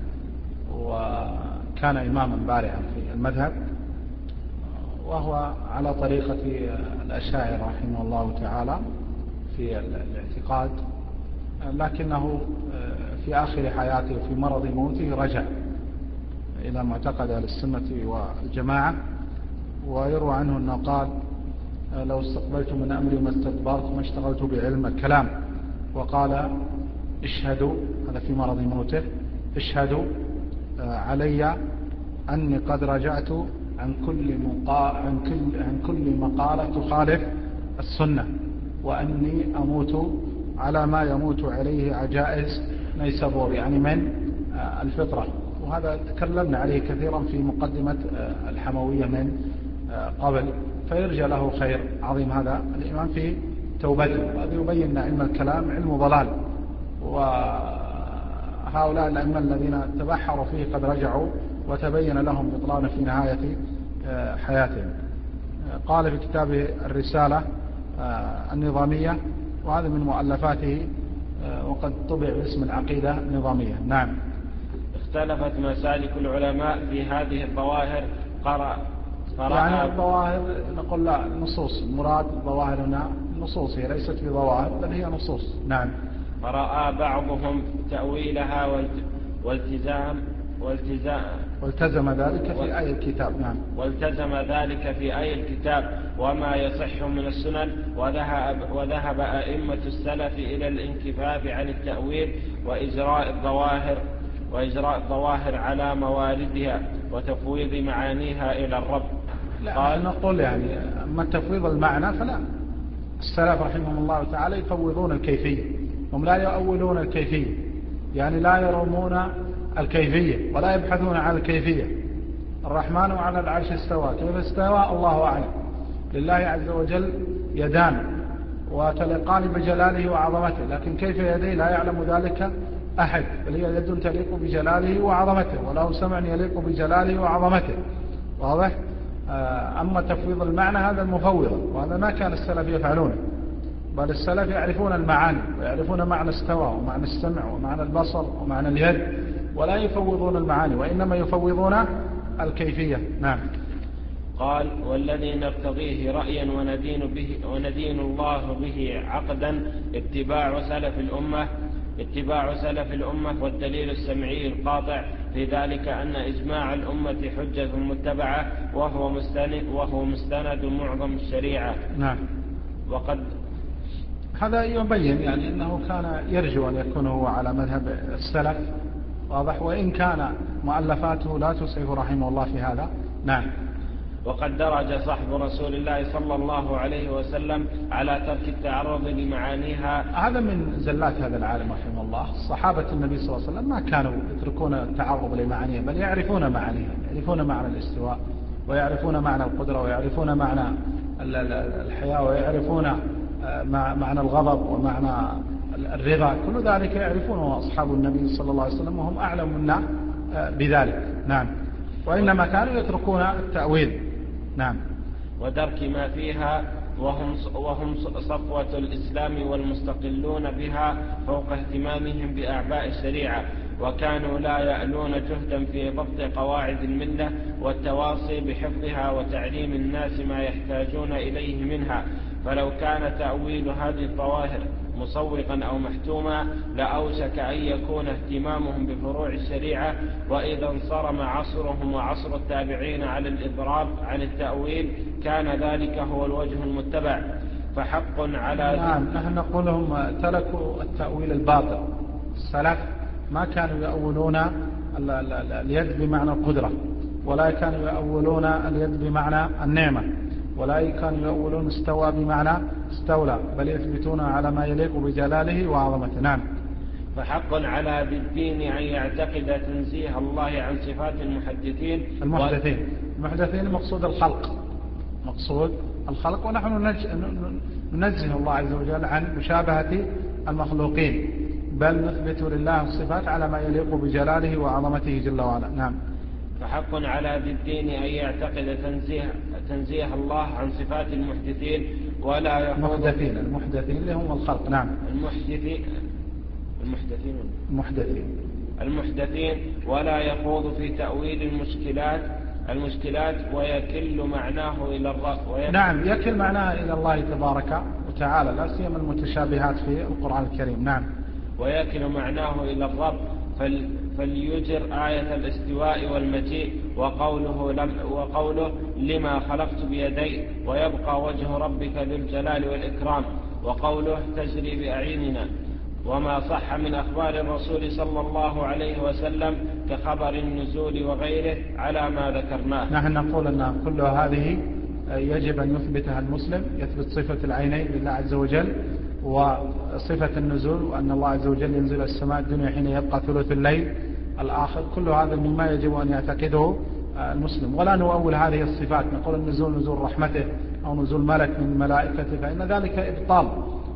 وكان إماما بارعا في المذهب، وهو على طريقة الأشاعرة رحمه الله تعالى في الاعتقاد، لكنه في آخر حياته وفي مرض موته رجع إلى معتقد أهل السنة والجماعة. ويروى عنه أنه قال: لو استقبلت من أمري ما استدبرت ما اشتغلت بعلم الكلام. وقال: اشهدوا، هذا في مرض موته، اشهدوا علي أني قد رجعت عن كل مقالة تخالف السنة، وأني أموت على ما يموت عليه عجائز نيسابور، يعني من الفطرة. وهذا تكلمنا عليه كثيرا في مقدمة الحموية من قبل، فيرجى له خير عظيم هذا الإمام في توبته. وهذا يبين علم الكلام علم ضلال، وهؤلاء الأئمة الذين تبحروا فيه قد رجعوا وتبين لهم بطلان في نهاية حياتهم. قال في كتابه الرسالة النظامية، وهذا من مؤلفاته، وقد طبع باسم العقيدة النظامية. نعم.
اختلفت مسالك العلماء في هذه الظواهر.
يعني الظواهر نقول لا، النصوص المراد. الظواهر هنا النصوص، هي ليست بظواهر بل هي نصوص. نعم.
فرأى بعضهم تأويلها
والتزم ذلك في آي الكتاب. نعم.
والتزم ذلك في آي الكتاب وما يصح من السنن. وذهب أئمة السلف إلى الانكفاف عن التأويل وإجراء الظواهر على مواردها وتفويض معانيها إلى الرب.
قال نقول يعني أما تفويض المعنى فلا، السلف رحمهم الله تعالى يفوضون الكيفية، هم لا يؤولون الكيفية، يعني لا يرمون الكيفية ولا يبحثون عن الكيفية. الرحمن على العرش استوى، كيف استوى الله أعلم. لله عز وجل يدان وتلقان بجلاله وعظمته، لكن كيف يديه لا يعلم ذلك أحد، بل هي يد تليق بجلاله وعظمته، وله سمع يليق بجلاله وعظمته. واضح؟ أما تفويض المعنى هذا المفوضة، وهذا ما كان السلف يفعلونه، بل السلف يعرفون المعاني ويعرفون معنى استوى ومعنى السمع ومعنى البصر ومعنى اليد، ولا يفوضون المعاني وإنما يفوضون الكيفية. نعم.
قال: والذي نرتضيه رأيا وندين الله به عقدا اتباع سلف الأمة، والدليل السمعي القاطع في ذلك أن إجماع الأمة حجة متبعة وهو مستند معظم الشريعة.
نعم.
وقد
هذا يبين يعني أنه كان يرجو أن يكون هو على مذهب السلف، واضح، وإن كان مؤلفاته لا تسعف رحمه الله في هذا. نعم.
وقد درج صحب رسول الله صلى الله عليه وسلم على ترك التعرض لمعانيها.
هذا من زلات هذا العالم رحمه الله. صحابة النبي صلى الله عليه وسلم ما كانوا يتركون التعرض لمعانيها، بل يعرفون معانيها، يعرفون معنى الاستواء، ويعرفون معنى القدرة، ويعرفون معنى الحياة، ويعرفون معنى الغضب ومعنى الرضا. كل ذلك يعرفونه أصحاب النبي صلى الله عليه وسلم، وهم أعلم منا بذلك. نعم. وإنما كانوا يتركون التأويل. نعم.
ودرك ما فيها، وهم صفوة الإسلام والمستقلون بها فوق اهتمامهم بأعباء الشريعة، وكانوا لا يألون جهدا في ضبط قواعد الملة والتواصي بحفظها وتعليم الناس ما يحتاجون إليه منها. فلو كان تأويل هذه الظواهر مصوغا أو محتوما لأوشك أن يكون اهتمامهم بفروع الشريعة، وإذا انصرم عصرهم وعصر التابعين على الإضراب عن التأويل كان ذلك هو الوجه المتبع. فحق على
نعم. نحن نقولهم تركوا التأويل الباطل. السلف ما كانوا يأولون اليد بمعنى القدرة، ولا كانوا يأولون اليد بمعنى النعمة، ولا كانوا يأولون استوى بمعنى استولى، بل يثبتون على ما يليق بجلاله وعظمته. نعم.
فحق على ذي الدين أن يعتقد تنزيه الله عن صفات
المحدثين مقصود الخلق، ونحن ننزه الله عز وجل عن مشابهة المخلوقين، بل نثبت لله الصفات على ما يليق بجلاله وعظمته جل وعلا. نعم.
فحق على ذي الدين أن يعتقد تنزيه الله عن صفات المحدثين ولا يخوض
المحدثين اللي هم الخلق. نعم.
المحدثين ولا يخوض في تأويل المشكلات ويكل معناه إلى الرب.
نعم. يكل معناه إلى الله تبارك وتعالى، لا سيما المتشابهات في القرآن الكريم. نعم.
ويكل معناه إلى الرب فليجر آية الاستواء والمجيء وقوله لما خلقت بيدي، ويبقى وجه ربك ذو الجلال والإكرام، وقوله تجري بأعيننا، وما صح من أخبار الرسول صلى الله عليه وسلم كخبر النزول وغيره على ما ذكرناه.
نحن نقول أن كل هذه يجب أن يثبتها المسلم، يثبت صفة العينين لله عز وجل، وصفة النزول، وأن الله عز وجل ينزل السماء الدنيا حين يبقى ثلث الليل الآخر. كل هذا مما يجب أن يعتقده المسلم، ولا نؤول هذه الصفات نقول النزول نزول رحمته أو نزول ملك من ملائكته، فإن ذلك إبطال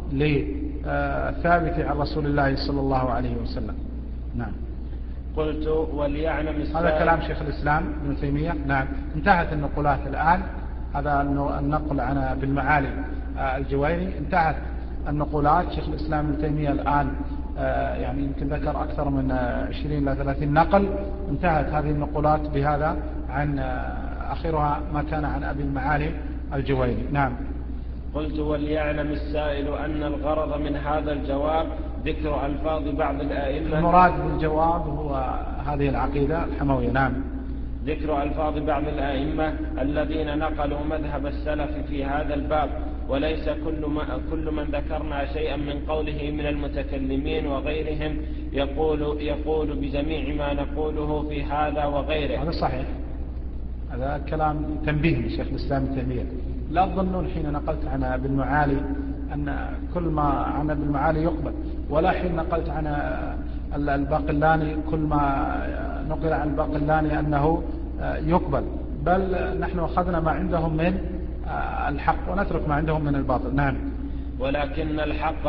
لثابت عن رسول الله صلى الله عليه وسلم. نعم.
قلت وليعلم
هذا كلام شيخ الإسلام ابن تيمية. نعم. انتهت النقولات الآن. هذا النقل عن ابن المعالي الجويني، انتهت النقولات. شيخ الإسلام ابن تيمية الآن يعني يمكن ذكر أكثر من 20 إلى 30 نقل، انتهت هذه النقولات بهذا عن آخرها ما كان عن أبي المعالي الجويني. نعم.
قلت وليعلم السائل أن الغرض من هذا الجواب ذكر ألفاظ بعض الآئمة.
المراد بالجواب هو هذه العقيدة الحموية. نعم.
ذكر ألفاظ بعض الآئمة الذين نقلوا مذهب السلف في هذا الباب، وليس كل من ذكرنا شيئا من قوله من المتكلمين وغيرهم يقول بجميع ما نقوله في هذا وغيره.
هذا صحيح. هذا كلام تنبيه من شيخ الإسلام ابن تيمية. لا تظنون حين نقلت عن ابن المعالي أن كل ما عن ابن المعالي يقبل، ولا حين نقلت عن الباقلاني كل ما نقل عن الباقلاني أنه يقبل، بل نحن أخذنا ما عندهم من الحق ونترك ما عندهم من الباطل. نعم.
ولكن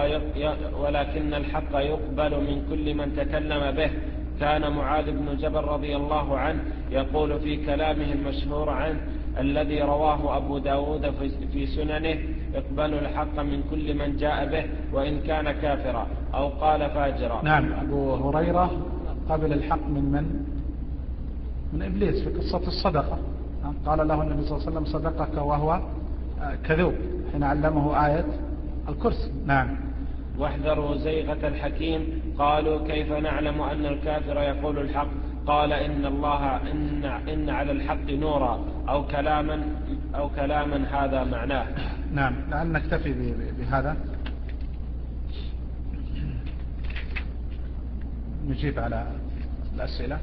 الحق يقبل من كل من تكلم به. كان معاذ بن جبل رضي الله عنه يقول في كلامه المشهور عنه الذي رواه أبو داود في سننه: اقبلوا الحق من كل من جاء به وإن كان كافرا، أو قال فاجرا.
نعم. أبو هريرة قبل الحق من إبليس في قصة الصدقة. قال له النبي صلى الله عليه وسلم صدقك وهو كذوب حين علمه آية الكرسي. نعم.
واحذروا زيغة الحكيم. قالوا كيف نعلم أن الكافر يقول الحق؟ قال إن على الحق نورا أو كلاما هذا معناه.
نعم. لأن نكتفي بهذا، نجيب على الأسئلة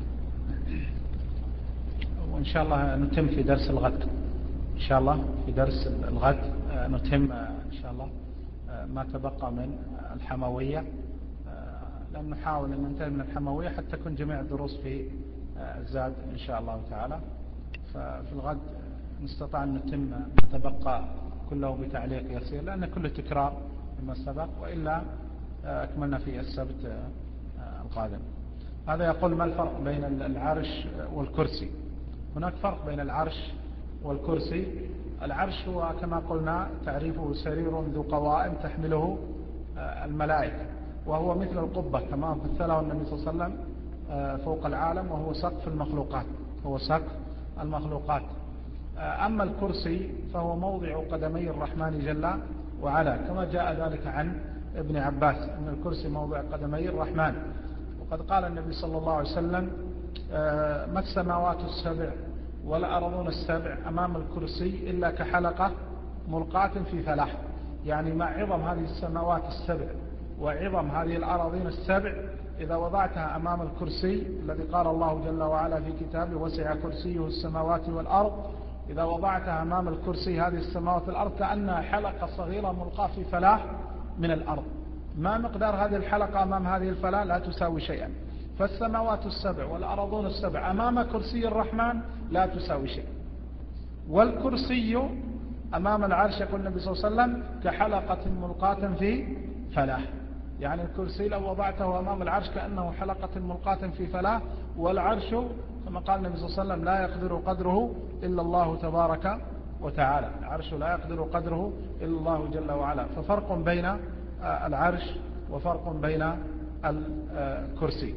وإن شاء الله نتم في درس الغد. إن شاء الله في درس الغد نتم إن شاء الله ما تبقى من الحموية، لأن نحاول أن ننتهي من الحموية حتى تكون جميع الدروس في الزاد إن شاء الله تعالى. ففي الغد نستطيع أن نتم ما تبقى كله بتعليق يسير، لأن كله تكرار مما سبق، وإلا أكملنا في السبت القادم. هذا يقول ما الفرق بين العرش والكرسي؟ هناك فرق بين العرش والكرسي. العرش هو كما قلنا تعريفه سرير ذو قوائم تحمله الملائكة، وهو مثل القبة كما مثله النبي صلى الله عليه وسلم فوق العالم، وهو سقف المخلوقات، هو سقف المخلوقات. أما الكرسي فهو موضع قدمي الرحمن جل وعلا، كما جاء ذلك عن ابن عباس أن الكرسي موضع قدمي الرحمن. وقد قال النبي صلى الله عليه وسلم ما السماوات السبع والأرضون السبع أمام الكرسي إلا كحلقة ملقاة في فلاح. يعني مع عظم هذه السماوات السبع وعظم هذه الأراضين السبع، إذا وضعتها أمام الكرسي الذي قال الله جل وعلا في كتابه وسع كرسيه السماوات والأرض، إذا وضعتها أمام الكرسي هذه السماوات والأرض كأنها حلقة صغيرة ملقاة في فلاح من الأرض. ما مقدار هذه الحلقة أمام هذه الفلاح؟ لا تساوي شيئا. فالسماوات السبع والأرضون السبع أمام كرسي الرحمن لا تساوي شيء. والكرسي أمام العرش يقول النبي صلى الله عليه وسلم كحلقة ملقاة في فلاح. يعني الكرسي لو وضعته أمام العرش كأنه حلقة ملقاة في فلاح، والعرش كما قال النبي صلى الله عليه وسلم لا يقدر قدره إلا الله تبارك وتعالى. العرش لا يقدر قدره إلا الله جل وعلا. ففرق بين العرش وفرق بين الكرسي.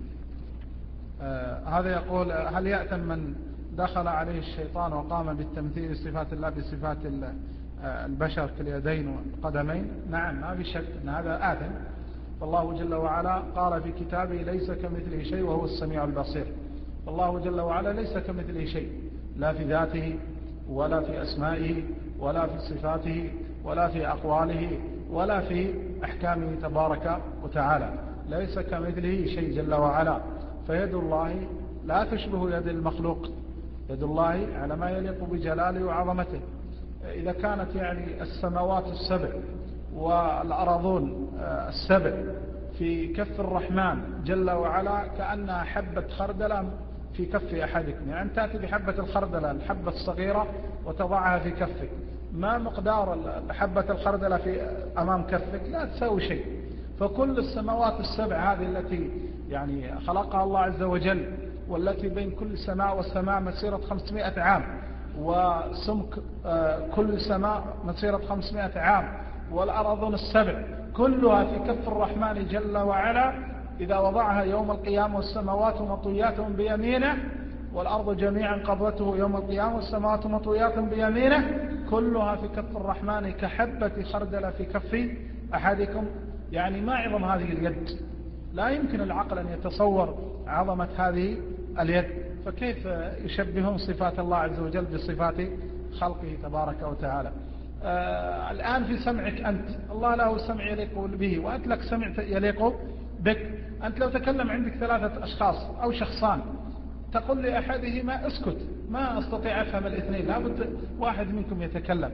هذا يقول هل يأتم من دخل عليه الشيطان وقام بالتمثيل صفات الله بصفات البشر كاليدين والقدمين؟ نعم، ما في شك أن هذا آثم. فالله جل وعلا قال في كتابه ليس كمثله شيء وهو السميع البصير. فالله جل وعلا ليس كمثله شيء، لا في ذاته ولا في أسمائه ولا في صفاته ولا في أقواله ولا في أحكامه تبارك وتعالى. ليس كمثله شيء جل وعلا. فيد الله لا تشبه يد المخلوق، يد الله على ما يليق بجلاله وعظمته. إذا كانت يعني السماوات السبع والأراضون السبع في كف الرحمن جل وعلا كأنها حبة خردلة في كف أحدكم، يعني تأتي بحبة الخردلة الحبة الصغيرة وتضعها في كفك، ما مقدار حبة الخردلة في أمام كفك؟ لا تساوي شيء. فكل السماوات السبع هذه التي يعني خلقها الله عز وجل، والتي بين كل سماء والسماء مسيرة 500 عام، وسمك كل سماء مسيرة 500 عام، والأراضون السبع كلها في كف الرحمن جل وعلا إذا وضعها يوم القيامة، والسماوات مطويات بيمينه والأرض جميعا قبضته يوم القيامة والسماوات مطويات بيمينه، كلها في كف الرحمن كحبة خردلة في كف أحدكم. يعني ما عظم هذه اليد؟ لا يمكن العقل أن يتصور عظمة هذه اليد. فكيف يشبهون صفات الله عز وجل بصفات خلقه تبارك وتعالى؟ الآن في سمعك أنت، الله له سمع يليق به وأنت لك سمع يليق بك. أنت لو تكلم عندك 3 أشخاص أو شخصان تقول لأحدهما اسكت، ما أستطيع أفهم الاثنين، لابد واحد منكم يتكلم.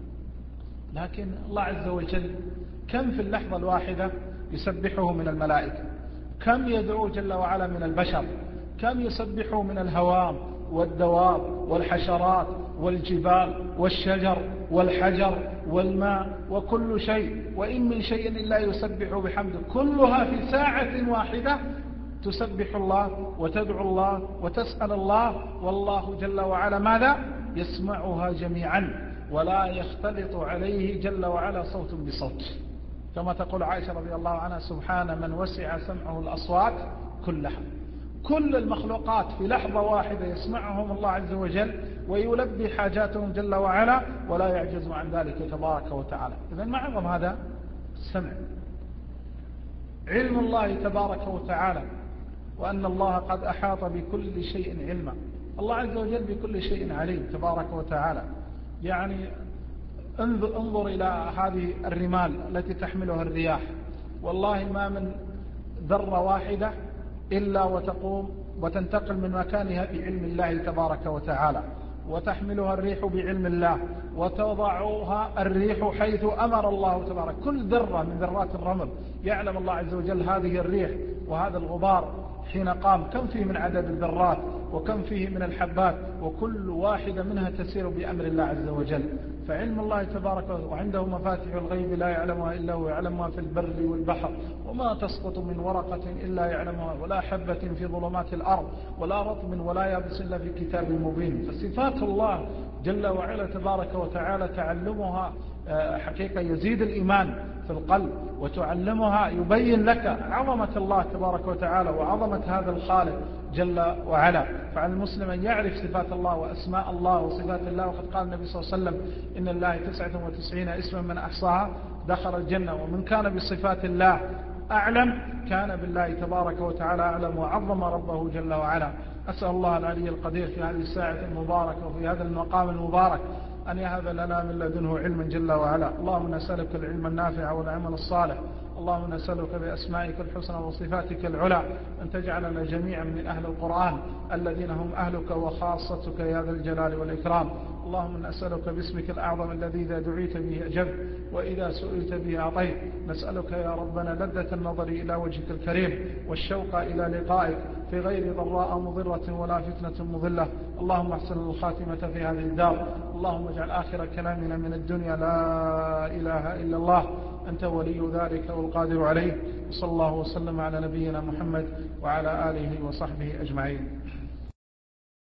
لكن الله عز وجل كم في اللحظة الواحدة يسبحه من الملائكة، كم يدعو جل وعلا من البشر، كم يسبحه من الهوام والدواب والحشرات والجبال والشجر والحجر والماء وكل شيء، وإن من شيء إلا يسبح بحمده. كلها في ساعة واحدة تسبح الله وتدعو الله وتسأل الله، والله جل وعلا ماذا؟ يسمعها جميعا ولا يختلط عليه جل وعلا صوت بصوت. كما تقول عائشة رضي الله عنها سبحان من وسع سمعه الأصوات كلها. كل المخلوقات في لحظة واحدة يسمعهم الله عز وجل ويلبي حاجاتهم جل وعلا ولا يعجز عن ذلك تبارك وتعالى. إذن ما أعظم هذا السمع. علم الله تبارك وتعالى وأن الله قد أحاط بكل شيء علما. الله عز وجل بكل شيء عليم تبارك وتعالى. يعني انظر إلى هذه الرمال التي تحملها الرياح، والله ما من ذرة واحدة إلا وتقوم وتنتقل من مكانها بعلم الله تبارك وتعالى، وتحملها الريح بعلم الله، وتضعها الريح حيث أمر الله تبارك. كل ذرة من ذرات الرمل يعلم الله عز وجل هذه الريح وهذا الغبار حين قام كم فيه من عدد الذرات وكم فيه من الحبات، وكل واحدة منها تسير بأمر الله عز وجل. فعلم الله تبارك وعنده مفاتيح الغيب لا يعلمها إلا هو، يعلمها في البر والبحر، وما تسقط من ورقة إلا يعلمها، ولا حبة في ظلمات الأرض ولا رطب ولا يابس إلا في كتاب مبين. فصفات الله جل وعلا تبارك وتعالى تعلمها حقيقة يزيد الإيمان في القلب، وتعلمها يبين لك عظمة الله تبارك وتعالى وعظمة هذا الخالق جل وعلا. فعلى المسلم أن يعرف صفات الله وأسماء الله وصفات الله. وقد قال النبي صلى الله عليه وسلم إن الله 99 اسما من أحصاها دخل الجنة. ومن كان بصفات الله أعلم كان بالله تبارك وتعالى أعلم وعظم ربه جل وعلا. أسأل الله العلي القدير في هذه الساعة المباركة وفي هذا المقام المبارك أن يهب لنا من لدنه علما جل وعلا. اللهم نسألك العلم النافع والعمل الصالح. اللهم نسألك بأسمائك الحسنى وصفاتك العلى أن تجعلنا جميعا من أهل القرآن الذين هم أهلك وخاصتك يا ذا الجلال والإكرام. اللهم نسألك باسمك الأعظم الذي إذا دعيت به أجبت وإذا سئلت به أعطيت. نسألك يا ربنا لذة النظر إلى وجهك الكريم والشوق إلى لقائك في غير ضراء مضرة ولا فتنة مضلة. اللهم احسن الخاتمة في هذه الدار. اللهم اجعل آخر كلامنا من الدنيا لا إله إلا الله. أنت ولي ذلك والقادر عليه. وصلى الله وسلم على نبينا محمد وعلى آله وصحبه أجمعين.